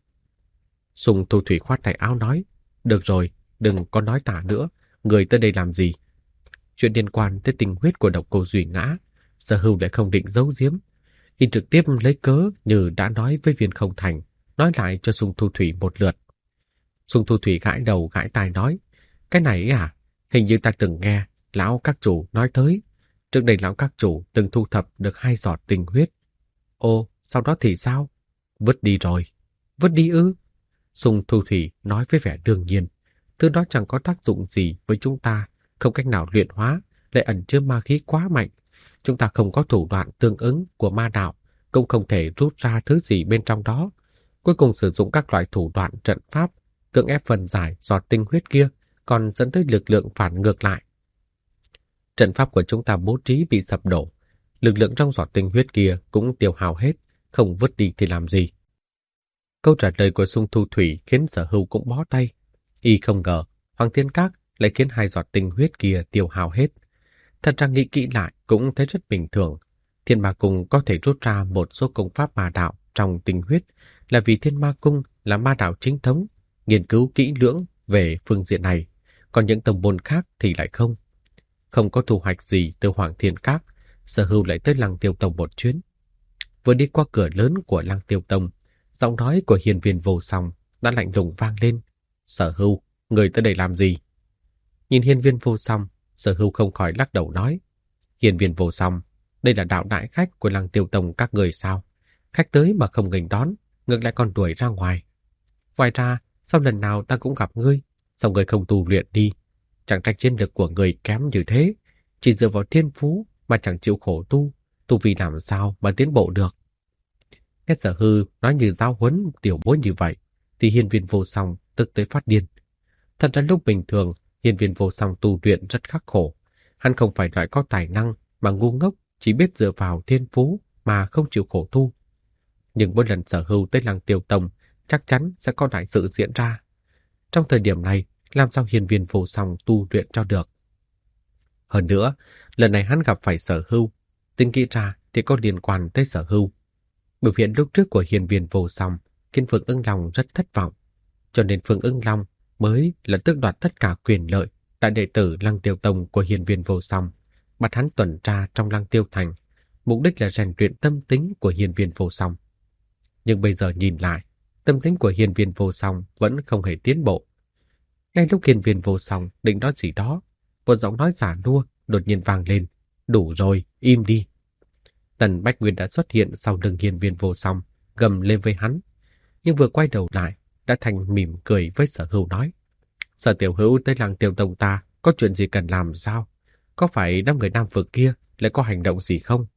Dung Thu Thủy khoát tay áo nói, được rồi, đừng có nói tả nữa, người tới đây làm gì? Chuyện liên quan tới tinh huyết của Độc Cô Duy Ngã, Sở Hưu lại không định giấu giếm. Y trực tiếp lấy cớ như đã nói với Viên Không Thành, nói lại cho Dung Thu Thủy một lượt. Dung Thu Thủy gãi đầu gãi tai nói, cái này à, hình như ta từng nghe lão các chủ nói tới. Trước đây lão các chủ từng thu thập được 2 giọt tinh huyết. Ồ, sau đó thì sao? Vứt đi rồi. Vứt đi ư? Dung Thu Thủy nói với vẻ đương nhiên. Thứ đó chẳng có tác dụng gì với chúng ta, không cách nào luyện hóa, lại ẩn chứa ma khí quá mạnh. Chúng ta không có thủ đoạn tương ứng của ma đạo, cũng không thể rút ra thứ gì bên trong đó. Cuối cùng sử dụng các loại thủ đoạn trận pháp, cưỡng ép phần giải giọt tinh huyết kia, còn dẫn tới lực lượng phản ngược lại. Trận pháp của chúng ta bố trí bị sập đổ, lực lượng trong giọt tinh huyết kia cũng tiêu hao hết, không vứt đi thì làm gì? Câu trả lời của Dung Thu Thủy khiến Sở Hưu cũng bó tay. Y không ngờ Hoàng Thiên Các lại khiến 2 giọt tinh huyết kia tiêu hao hết. Thật ra nghĩ kỹ lại cũng thấy rất bình thường. Thiên Ma Cung có thể rút ra một số công pháp ma đạo trong tinh huyết là vì Thiên Ma Cung là ma đạo chính thống, nghiên cứu kỹ lưỡng về phương diện này, còn những tông môn khác thì lại không. Không có thu hoạch gì từ Hoàng Thiên Các, Sở Hưu lại tới Lăng Tiêu Tông một chuyến. Vừa đi qua cửa lớn của Lăng Tiêu Tông, giọng nói của Hiên Viên Vô Song đã lạnh lùng vang lên. Sở Hưu, người tới đây làm gì? Nhìn Hiên Viên Vô Song, Sở Hưu không khỏi lắc đầu nói. Hiên Viên Vô Song, đây là đạo đại khách của Lăng Tiêu Tông các người sao? Khách tới mà không nghênh đón, ngược lại còn đuổi ra ngoài. Ngoài ra, sau lần nào ta cũng gặp ngươi, sao ngươi không tu luyện đi? Chẳng trách chiến lực của người kém như thế, chỉ dựa vào thiên phú mà chẳng chịu khổ tu vi làm sao mà tiến bộ được. Nghe Sở Hưu nói như giáo huấn tiểu bối như vậy, thì Hiên Viên Vô Song tức tới phát điên. Thật ra lúc bình thường, Hiên Viên Vô Song tu luyện rất khắc khổ. Hắn không phải loại có tài năng mà ngu ngốc, chỉ biết dựa vào thiên phú mà không chịu khổ tu. Nhưng mỗi lần Sở Hưu tới Lăng Tiêu Tông, chắc chắn sẽ có đại sự diễn ra. Trong thời điểm này, làm sao Hiên Viên Vô Song tu luyện cho được? Hơn nữa, lần này hắn gặp phải Sở Hưu, tính kỹ ra thì có liên quan tới Sở Hưu. Biểu hiện lúc trước của Hiên Viên Vô Song khiến Phượng Ưng Long rất thất vọng, cho nên Phượng Ưng Long mới là tước đoạt tất cả quyền lợi đại đệ tử Lăng Tiêu Tông của Hiên Viên Vô Song, bắt hắn tuần tra trong Lăng Tiêu Thành, mục đích là rèn luyện tâm tính của Hiên Viên Vô Song. Nhưng bây giờ nhìn lại, tâm tính của Hiên Viên Vô Song vẫn không hề tiến bộ. Ngay lúc Hiên Viên Vô Song định nói gì đó, một giọng nói giả nua đột nhiên vang lên. Đủ rồi, im đi. Tần Bách Nguyên đã xuất hiện sau lưng Hiên Viên Vô Song, gầm lên với hắn. Nhưng vừa quay đầu lại, đã thành mỉm cười với Sở Hưu nói. Sở Tiểu Hữu tới Lăng Tiêu Tông ta, có chuyện gì cần làm sao? Có phải đám người Nam Vực kia lại có hành động gì không?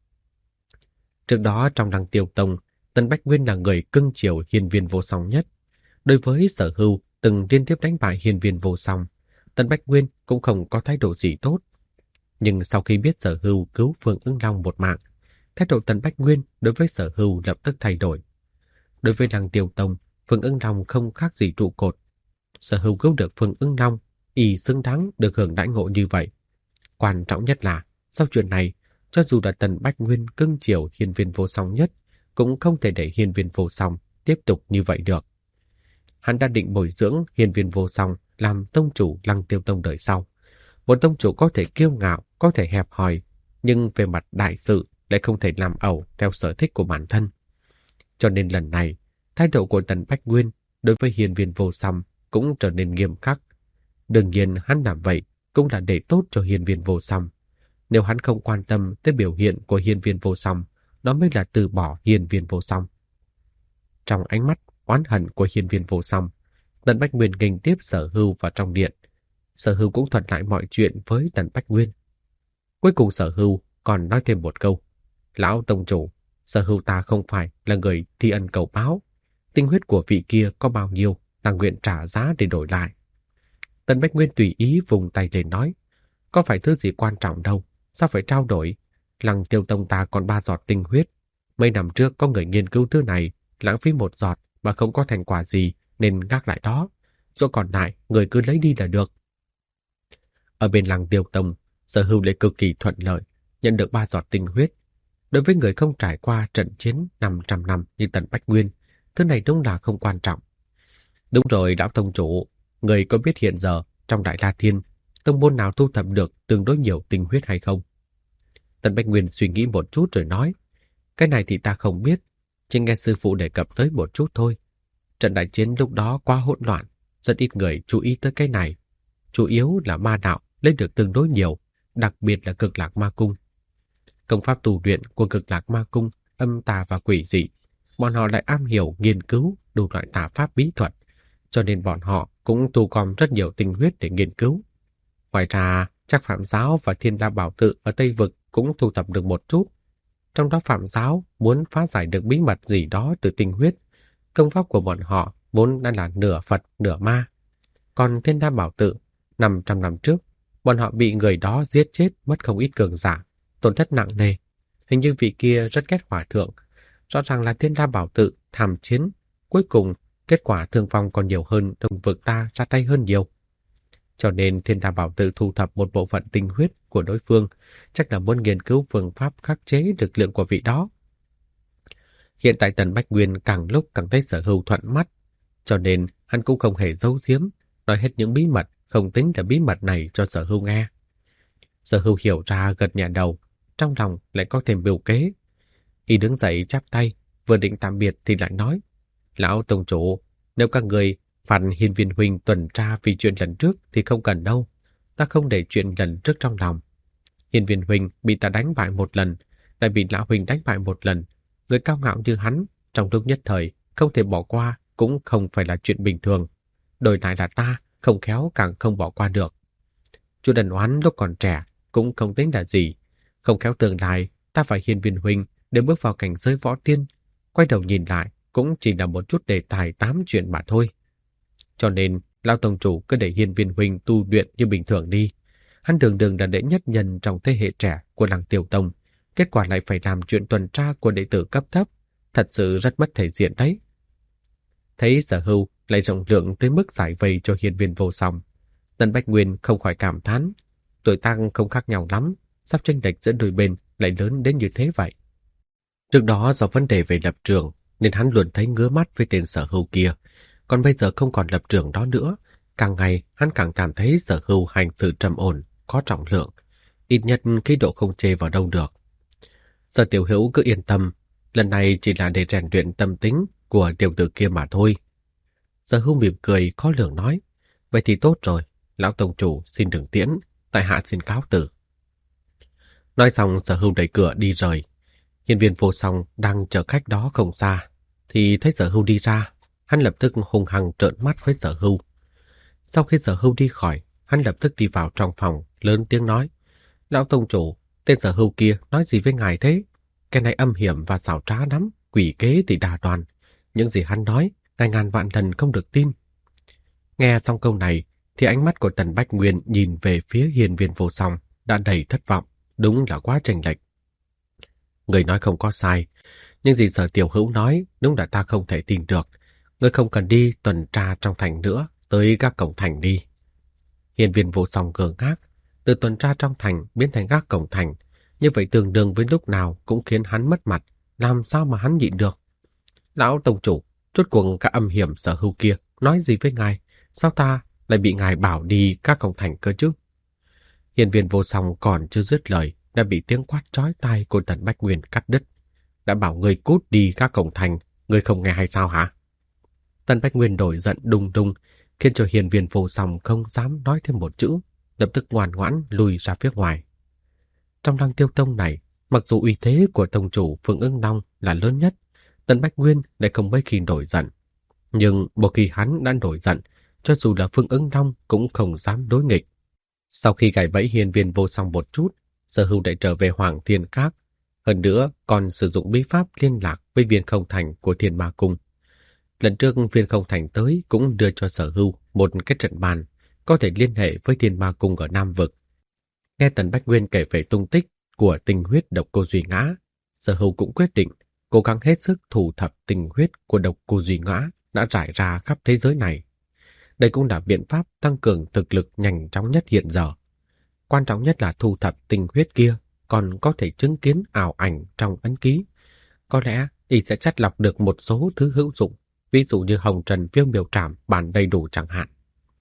Trước đó trong Lăng Tiêu Tông, Tần Bách Nguyên là người cưng chiều Hiên Viên Vô Song nhất. Đối với Sở Hưu từng liên tiếp đánh bại Hiên Viên Vô Song, Tần Bách Nguyên cũng không có thái độ gì tốt. Nhưng sau khi biết Sở Hưu cứu Phượng Ưng Long một mạng, thái độ Tần Bách Nguyên đối với Sở Hưu lập tức thay đổi. Đối với Lăng Tiêu Tông, Phượng Ưng Long không khác gì trụ cột. Sở Hưu cứu được Phượng Ưng Long, y xứng đáng được hưởng đãi ngộ như vậy. Quan trọng nhất là, sau chuyện này, cho dù là Tần Bách Nguyên cưng chiều Hiên Viên Vô Song nhất, cũng không thể để Hiên Viên Vô Song tiếp tục như vậy được. Hắn đã định bồi dưỡng Hiên Viên Vô Song làm tông chủ Lăng Tiêu Tông đời sau. Một tông chủ có thể kiêu ngạo, có thể hẹp hòi, nhưng về mặt đại sự lại không thể làm ẩu theo sở thích của bản thân. Cho nên lần này, thái độ của Tần Bách Nguyên đối với Hiên Viên Vô Song cũng trở nên nghiêm khắc. Đương nhiên hắn làm vậy cũng là để tốt cho Hiên Viên Vô Song. Nếu hắn không quan tâm tới biểu hiện của Hiên Viên Vô Song, đó mới là từ bỏ Hiên Viên Vô Song. Trong ánh mắt oán hận của Hiên Viên Vô Song, Tần Bách Nguyên nghênh tiếp Sở Hưu vào trong điện. Sở Hưu cũng thuật lại mọi chuyện với Tần Bách Nguyên. Cuối cùng Sở Hưu còn nói thêm một câu. Lão tông chủ, Sở Hưu ta không phải là người thi ân cầu báo. Tinh huyết của vị kia có bao nhiêu, ta nguyện trả giá để đổi lại. Tần Bách Nguyên tùy ý vùng tay lên nói. Có phải thứ gì quan trọng đâu, sao phải trao đổi? Lăng Tiêu Tông ta còn 3 giọt tinh huyết. Mấy năm trước có người nghiên cứu thứ này, lãng phí 1 giọt mà không có thành quả gì nên gác lại đó. Chỗ còn lại, người cứ lấy đi là được. Ở bên Lăng Tiêu Tông, Sở Hưu lại cực kỳ thuận lợi, nhận được 3 giọt tinh huyết. Đối với người không trải qua trận chiến 500 năm như Tần Bách Nguyên, thứ này đúng là không quan trọng. Đúng rồi, lão tông chủ, người có biết hiện giờ trong Đại La Thiên, tông môn nào thu thập được tương đối nhiều tinh huyết hay không? Tần Bách Nguyên suy nghĩ một chút rồi nói, cái này thì ta không biết, chỉ nghe sư phụ đề cập tới một chút thôi. Trận đại chiến lúc đó quá hỗn loạn, rất ít người chú ý tới cái này. Chủ yếu là ma đạo lấy được tương đối nhiều, đặc biệt là Cực Lạc Ma Cung. Công pháp tu luyện của Cực Lạc Ma Cung âm tà và quỷ dị, bọn họ lại am hiểu nghiên cứu đủ loại tà pháp bí thuật, cho nên bọn họ cũng tu gom rất nhiều tinh huyết để nghiên cứu. Ngoài ra, chắc Phạm Giáo và Thiên La Bảo Tự ở Tây Vực cũng thu thập được một chút. Trong đó Phạm Giáo muốn phá giải được bí mật gì đó từ tinh huyết. Công pháp của bọn họ vốn đã là nửa Phật, nửa ma. Còn Thiên La Bảo Tự, 500 năm trước, bọn họ bị người đó giết chết mất không ít cường giả, tổn thất nặng nề. Hình như vị kia rất ghét Hòa Thượng. Rõ ràng là Thiên La Bảo Tự tham chiến, cuối cùng kết quả thương vong còn nhiều hơn Đông Vực ta ra tay hơn nhiều. Cho nên Thiên Đa Bảo Tự thu thập một bộ phận tinh huyết của đối phương, chắc là muốn nghiên cứu phương pháp khắc chế lực lượng của vị đó. Hiện tại Tần Bách Nguyên càng lúc càng thấy Sở Hưu thuận mắt, cho nên hắn cũng không hề giấu giếm, nói hết những bí mật không tính là bí mật này cho Sở Hưu nghe. Sở Hưu hiểu ra gật nhẹ đầu, trong lòng lại có thêm mưu kế. Y đứng dậy chắp tay, vừa định tạm biệt thì lại nói: Lão Tông Chủ, nếu các người phạt Hiên Viên huynh tuần tra vì chuyện lần trước thì không cần đâu. Ta không để chuyện lần trước trong lòng. Hiên Viên huynh bị ta đánh bại một lần, lại bị lão huynh đánh bại một lần. Người cao ngạo như hắn, trong lúc nhất thời, không thể bỏ qua cũng không phải là chuyện bình thường. Đổi lại là ta, không khéo càng không bỏ qua được. Chuyện ân oán lúc còn trẻ cũng không tính là gì. Không khéo tương lai, ta và Hiên Viên huynh đều bước vào cảnh giới võ tiên. Quay đầu nhìn lại, cũng chỉ là một chút đề tài tám chuyện mà thôi. Cho nên, lão tông chủ cứ để Hiên Viên huynh tu luyện như bình thường đi. Hắn đường đường là đệ nhất nhân trong thế hệ trẻ của làng Tiểu Tông, kết quả lại phải làm chuyện tuần tra của đệ tử cấp thấp, thật sự rất mất thể diện đấy. Thấy Sở Hưu lại rộng lượng tới mức giải vây cho Hiên Viên Vô Song, Tần Bách Nguyên không khỏi cảm thán, tuổi tác không khác nhau lắm, sắp chênh lệch giữa đôi bên lại lớn đến như thế vậy. Trước đó do vấn đề về lập trường nên hắn luôn thấy ngứa mắt với tên Sở Hưu kia, còn bây giờ không còn lập trường đó nữa, càng ngày hắn càng cảm thấy Sở Hưu hành sự trầm ổn, có trọng lượng, ít nhất khí độ không chê vào đâu được. Sở Tiểu Hữu cứ yên tâm, lần này chỉ là để rèn luyện tâm tính của tiểu tử kia mà thôi. Sở Hưu mỉm cười khó lường nói, vậy thì tốt rồi, lão tông chủ xin đừng tiễn, tại hạ xin cáo từ. Nói xong Sở Hưu đẩy cửa đi rời. Hiên Viên Vô Song đang chờ khách đó không xa, thì thấy Sở Hưu đi ra, hắn lập tức hung hăng trợn mắt với Sở Hưu. Sau khi Sở Hưu đi khỏi, hắn lập tức đi vào trong phòng, lớn tiếng nói, lão tông chủ, tên Sở Hưu kia nói gì với ngài thế? Cái này âm hiểm và xảo trá lắm, quỷ kế thì đa đoan. Những gì hắn nói, ngài ngàn vạn lần không được tin. Nghe xong câu này, thì ánh mắt của Tần Bách Nguyên nhìn về phía Hiên Viên Vô Song đã đầy thất vọng, đúng là quá chênh lệch. Người nói không có sai, nhưng gì Sở Tiểu Hữu nói đúng là ta không thể tin được. Người không cần đi tuần tra trong thành nữa, tới gác cổng thành đi. Hiên Viên Vô Song ngơ ngác, từ tuần tra trong thành biến thành gác cổng thành, như vậy tương đương với lúc nào cũng khiến hắn mất mặt, làm sao mà hắn nhịn được. Lão tông chủ, rốt cuộc cả âm hiểm Sở Hưu kia nói gì với ngài, sao ta lại bị ngài bảo đi gác cổng thành cơ chứ? Hiên Viên Vô Song còn chưa dứt lời đã bị tiếng quát chói tai của Tần Bách Nguyên cắt đứt. Đã bảo người cút đi gác cổng thành, người không nghe hay sao hả? Tần Bách Nguyên nổi giận đùng đùng, khiến cho Hiên Viên Vô Song không dám nói thêm một chữ, lập tức ngoan ngoãn lùi ra phía ngoài. Trong Lăng Tiêu Tông này, mặc dù uy thế của tông chủ Phương Ưng Long là lớn nhất, Tần Bách Nguyên lại không mấy khi nổi giận. Nhưng một khi hắn đã nổi giận, cho dù là Phương Ưng Long cũng không dám đối nghịch. Sau khi gài bẫy Hiên Viên Vô Song một chút, Sở Hưu lại trở về Hoàng Thiên Các. Hơn nữa còn sử dụng bí pháp liên lạc với Viên Không Thành của Thiên Ma Cung. Lần trước Viên Không Thành tới cũng đưa cho Sở Hưu một cái trận bàn, có thể liên hệ với Thiên Ma Cung ở Nam Vực. Nghe Tần Bách Nguyên kể về tung tích của tình huyết độc cô Duy Ngã, Sở Hưu cũng quyết định cố gắng hết sức thu thập tình huyết của độc cô Duy Ngã đã rải ra khắp thế giới này. Đây cũng là biện pháp tăng cường thực lực nhanh chóng nhất hiện giờ. Quan trọng nhất là thu thập tình huyết kia còn có thể chứng kiến ảo ảnh trong ấn ký. Có lẽ y sẽ chắt lọc được một số thứ hữu dụng, ví dụ như hồng trần viêm miểu trảm bản đầy đủ chẳng hạn.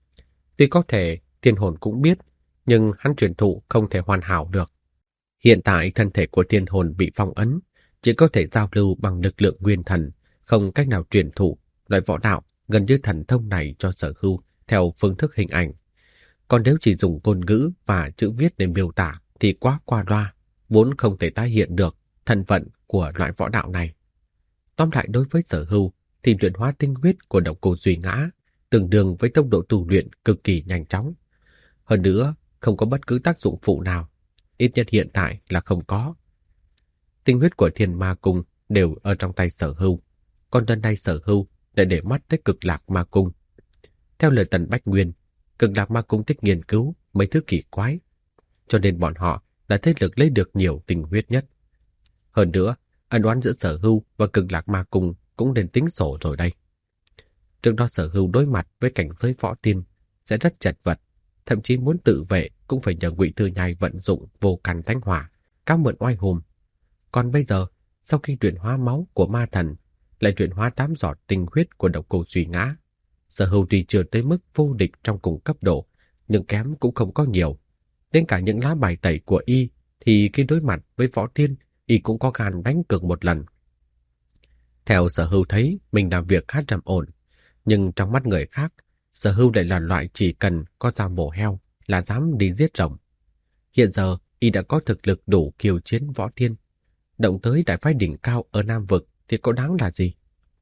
Tuy có thể Thiên Hồn cũng biết, nhưng hắn truyền thụ không thể hoàn hảo được. Hiện tại thân thể của Thiên Hồn bị phong ấn, chỉ có thể giao lưu bằng lực lượng nguyên thần, không cách nào truyền thụ loại võ đạo gần như thần thông này cho Sở Hưu theo phương thức hình ảnh. Còn nếu chỉ dùng ngôn ngữ và chữ viết để miêu tả thì quá qua loa, vốn không thể tái hiện được thân phận của loại võ đạo này. Tóm lại đối với Sở Hưu thì luyện hóa tinh huyết của độc cô Duy Ngã tương đương với tốc độ tu luyện cực kỳ nhanh chóng. Hơn nữa, không có bất cứ tác dụng phụ nào, ít nhất hiện tại là không có. Tinh huyết của Thiên Ma Cung đều ở trong tay Sở Hưu, còn lần này Sở Hưu lại để mắt tới Cực Lạc Ma Cung. Theo lời Tần Bách Nguyên, Cực Lạc Ma Cung thích nghiên cứu mấy thứ kỳ quái, cho nên bọn họ là thế lực lấy được nhiều tinh huyết nhất. Hơn nữa, ân oán giữa Sở Hưu và Cực Lạc Ma Cung cũng nên tính sổ rồi đây. Trước đó Sở Hưu đối mặt với cảnh giới võ tiên sẽ rất chật vật, thậm chí muốn tự vệ cũng phải nhờ Ngụy Thư Nhai vận dụng vô căn thánh hỏa, cáo mượn oai hùng. Còn bây giờ, sau khi luyện hóa máu của ma thần, lại luyện hóa 8 giọt tinh huyết của độc cô Duy Ngã, Sở Hưu tuy chưa tới mức vô địch trong cùng cấp độ, nhưng kém cũng không có nhiều. Đến cả những lá bài tẩy của y thì khi đối mặt với Võ Tiên, y cũng có gan đánh cược một lần. Theo Sở Hưu thấy mình làm việc khá trầm ổn, nhưng trong mắt người khác, Sở Hưu lại là loại chỉ cần có dao mổ heo là dám đi giết rồng. Hiện giờ, y đã có thực lực đủ khiêu chiến Võ Tiên. Động tới đại phái đỉnh cao ở Nam Vực thì có đáng là gì?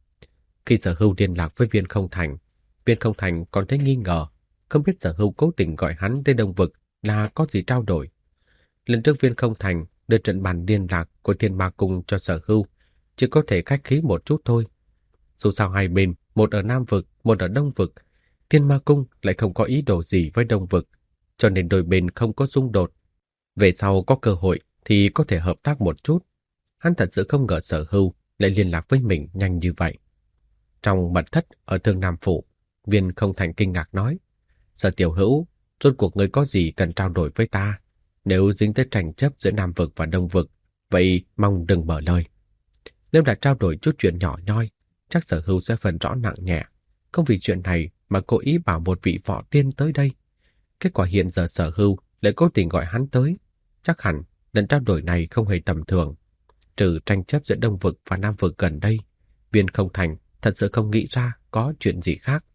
Khi Sở Hưu liên lạc với Viên Không Thành còn thấy nghi ngờ, không biết Sở Hưu cố tình gọi hắn tới Đông Vực là có gì trao đổi. Lần trước Viên Không Thành đưa trận bàn liên lạc của Thiên Ma Cung cho Sở Hưu, chỉ có thể khách khí một chút thôi. Dù sao hai bên, một ở Nam Vực, một ở Đông Vực, Thiên Ma Cung lại không có ý đồ gì với Đông Vực, cho nên đôi bên không có xung đột. Về sau có cơ hội thì có thể hợp tác một chút. Hắn thật sự không ngờ Sở Hưu lại liên lạc với mình nhanh như vậy. Trong mật thất ở Thương Nam Phủ, Viên Không Thành kinh ngạc nói, Sở Tiểu Hữu, rốt cuộc ngươi có gì cần trao đổi với ta? Nếu dính tới tranh chấp giữa Nam Vực và Đông Vực, vậy mong đừng mở lời. Nếu đã trao đổi chút chuyện nhỏ nhoi, chắc Sở Hưu sẽ phân rõ nặng nhẹ. Không vì chuyện này mà cố ý bảo một vị võ tiên tới đây. Kết quả hiện giờ Sở Hưu lại cố tình gọi hắn tới. Chắc hẳn lần trao đổi này không hề tầm thường. Trừ tranh chấp giữa Đông Vực và Nam Vực gần đây, Viên Không Thành thật sự không nghĩ ra có chuyện gì khác.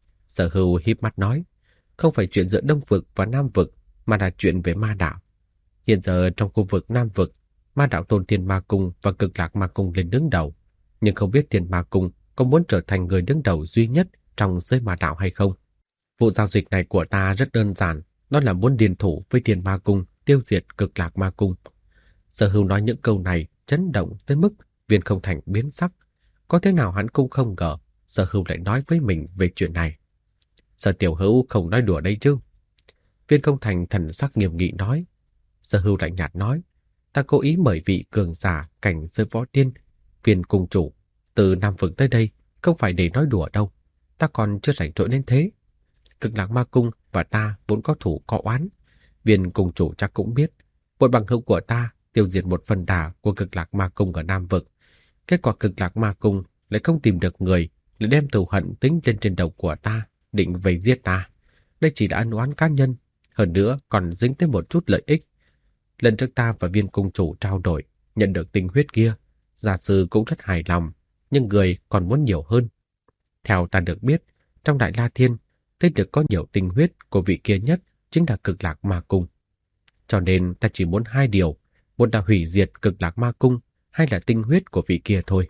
Sở Hưu híp mắt nói, không phải chuyện giữa Đông Vực và Nam Vực, mà là chuyện về ma đạo. Hiện giờ trong khu vực Nam Vực, ma đạo Tôn Thiên Ma Cung và Cực Lạc Ma Cung lên đứng đầu, nhưng không biết Thiên Ma Cung có muốn trở thành người đứng đầu duy nhất trong giới ma đạo hay không. Vụ giao dịch này của ta rất đơn giản, đó là muốn điền thủ với Thiên Ma Cung, tiêu diệt Cực Lạc Ma Cung. Sở Hưu nói những câu này chấn động tới mức Viên Không Thành biến sắc. Có thế nào hắn cũng không ngờ Sở Hưu lại nói với mình về chuyện này. Sở Tiểu Hữu không nói đùa đấy chứ? Viên Không Thành thần sắc nghiêm nghị nói. Sở Hưu lạnh nhạt nói, ta cố ý mời vị cường giả cảnh giới võ tiên, Viên cung chủ từ Nam Vực tới đây, không phải để nói đùa đâu. Ta còn chưa rảnh rỗi đến thế. Cực Lạc Ma Cung và ta vốn có thủ có oán. Viên cung chủ chắc cũng biết, một bằng hữu của ta tiêu diệt một phần đà của Cực Lạc Ma Cung ở Nam Vực. Kết quả Cực Lạc Ma Cung lại không tìm được người, lại đem thù hận tính lên trên đầu của ta, định vây giết ta. Đây chỉ là ân oán cá nhân, hơn nữa còn dính tới một chút lợi ích. Lần trước ta và Viên cung chủ trao đổi, nhận được tinh huyết kia, gia sư cũng rất hài lòng, nhưng người còn muốn nhiều hơn. Theo ta được biết, trong Đại La Thiên, thế lực có nhiều tinh huyết của vị kia nhất chính là Cực Lạc Ma Cung. Cho nên ta chỉ muốn hai điều, một là hủy diệt Cực Lạc Ma Cung, hay là tinh huyết của vị kia thôi.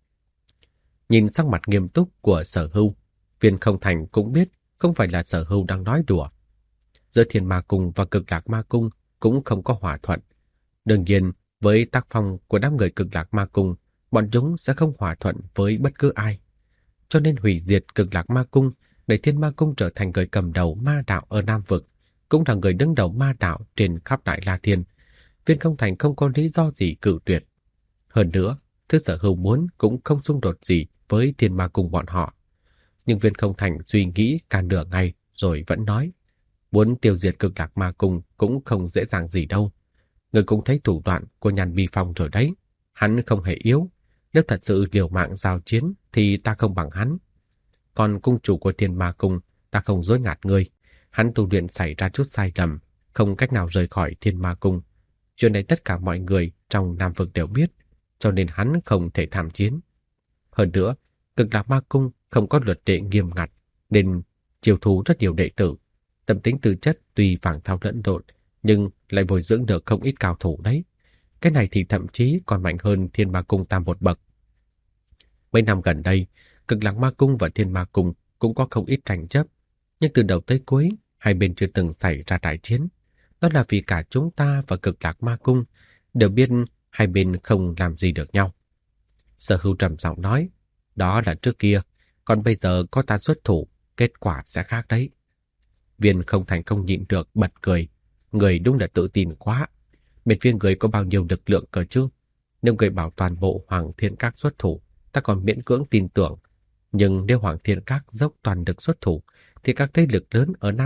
Nhìn sắc mặt nghiêm túc của Sở Hưu, Viên Không Thành cũng biết không phải là Sở Hưu đang nói đùa. Giữa Thiên Ma Cung và Cực Lạc Ma Cung cũng không có hòa thuận. Đương nhiên, với tác phong của đám người Cực Lạc Ma Cung, bọn chúng sẽ không hòa thuận với bất cứ ai. Cho nên hủy diệt Cực Lạc Ma Cung để Thiên Ma Cung trở thành người cầm đầu ma đạo ở Nam Vực, cũng là người đứng đầu ma đạo trên khắp Đại La Thiên. Viên Không Thành không có lý do gì cự tuyệt. Hơn nữa, thứ Sở Hưu muốn cũng không xung đột gì với Thiên Ma Cung bọn họ. Nhưng Viên Không Thành suy nghĩ cả nửa ngày rồi vẫn nói, muốn tiêu diệt Cực Lạc Ma Cung cũng không dễ dàng gì đâu. Người cũng thấy thủ đoạn của Nhan Bi Phong rồi đấy. Hắn không hề yếu. Nếu thật sự liều mạng giao chiến thì ta không bằng hắn. Còn cung chủ của Thiên Ma Cung, ta không dối gạt ngươi. Hắn tu luyện xảy ra chút sai lầm, không cách nào rời khỏi Thiên Ma Cung. Chuyện này tất cả mọi người trong Nam Vực đều biết, cho nên hắn không thể tham chiến. Hơn nữa, Cực Lạc Ma Cung không có luật lệ nghiêm ngặt, nên chiêu thu rất nhiều đệ tử. Tâm tính tư chất tuy phảng thao lẫn lộn, nhưng lại bồi dưỡng được không ít cao thủ đấy. Cái này thì thậm chí còn mạnh hơn Thiên Ma Cung tam một bậc. Mấy năm gần đây, Cực Lạc Ma Cung và Thiên Ma Cung cũng có không ít tranh chấp, nhưng từ đầu tới cuối, hai bên chưa từng xảy ra đại chiến. Đó là vì cả chúng ta và Cực Lạc Ma Cung đều biết hai bên không làm gì được nhau. Sở Hưu trầm giọng nói, đó là trước kia, còn bây giờ có ta xuất thủ, kết quả sẽ khác đấy. Viên Không Thành không nhịn được bật cười, người đúng là tự tin quá. Bên phía người có bao nhiêu lực lượng cơ chứ? Nếu người bảo toàn bộ Hoàng Thiên Các xuất thủ, ta còn miễn cưỡng tin tưởng. Nhưng nếu Hoàng Thiên Các dốc toàn lực xuất thủ, thì các thế lực lớn ở Nam Vực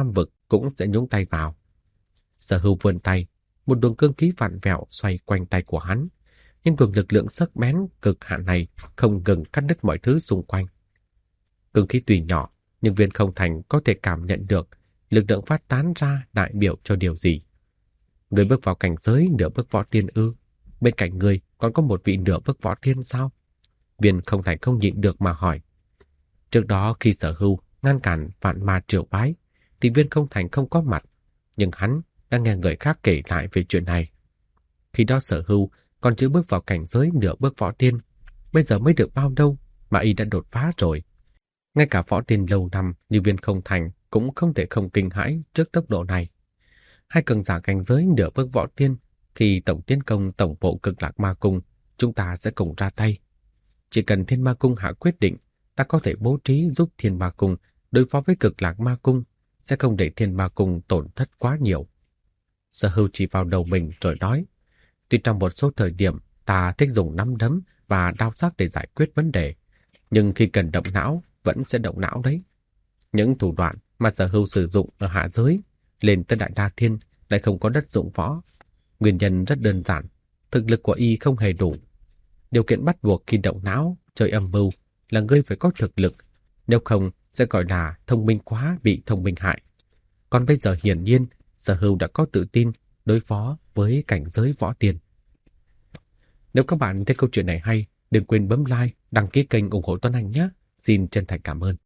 cũng sẽ nhúng tay vào. Sở Hưu vươn tay, một luồng cương khí vặn vẹo xoay quanh tay của hắn, nhưng luồng lực lượng sắc bén cực hạn này không ngừng cắt đứt mọi thứ xung quanh. Cương khí tuy nhỏ, nhưng Viên Không Thành có thể cảm nhận được lực lượng phát tán ra đại biểu cho điều gì. Người bước vào cảnh giới nửa bước võ tiên ư? Bên cạnh người còn có một vị nửa bước võ tiên sao? Viên Không Thành không nhịn được mà hỏi. Trước đó khi Sở Hưu ngăn cản Vạn Ma triều bái, thì Viên Không Thành không có mặt, nhưng hắn đã nghe người khác kể lại về chuyện này. Khi đó Sở Hưu còn chưa bước vào cảnh giới nửa bước võ tiên, bây giờ mới được bao lâu mà y đã đột phá rồi. Ngay cả võ tiên lâu năm như Viên Không Thành cũng không thể không kinh hãi trước tốc độ này. Hai cường giả cảnh giới nửa bước võ tiên, khi tổng tiến công tổng bộ Cực Lạc Ma Cung, chúng ta sẽ cùng ra tay. Chỉ cần Thiên Ma Cung hạ quyết định, ta có thể bố trí giúp Thiên Ma Cung đối phó với Cực Lạc Ma Cung, sẽ không để Thiên Ma Cung tổn thất quá nhiều. Sở Hưu chỉ vào đầu mình rồi nói, tuy trong một số thời điểm ta thích dùng nắm đấm và đao sắc để giải quyết vấn đề, nhưng khi cần động não vẫn sẽ động não đấy. Những thủ đoạn mà Sở Hưu sử dụng ở hạ giới lên tới Đại Đa Thiên lại không có đất dụng võ. Nguyên nhân rất đơn giản, thực lực của y không hề đủ. Điều kiện bắt buộc khi động não, chơi âm mưu là ngươi phải có thực lực, nếu không sẽ gọi là thông minh quá bị thông minh hại. Còn bây giờ hiển nhiên, Sở Hưu đã có tự tin đối phó với cảnh giới võ tiên. Nếu các bạn thấy câu chuyện này hay, đừng quên bấm like, đăng ký kênh ủng hộ Tuấn Anh nhé. Xin chân thành cảm ơn.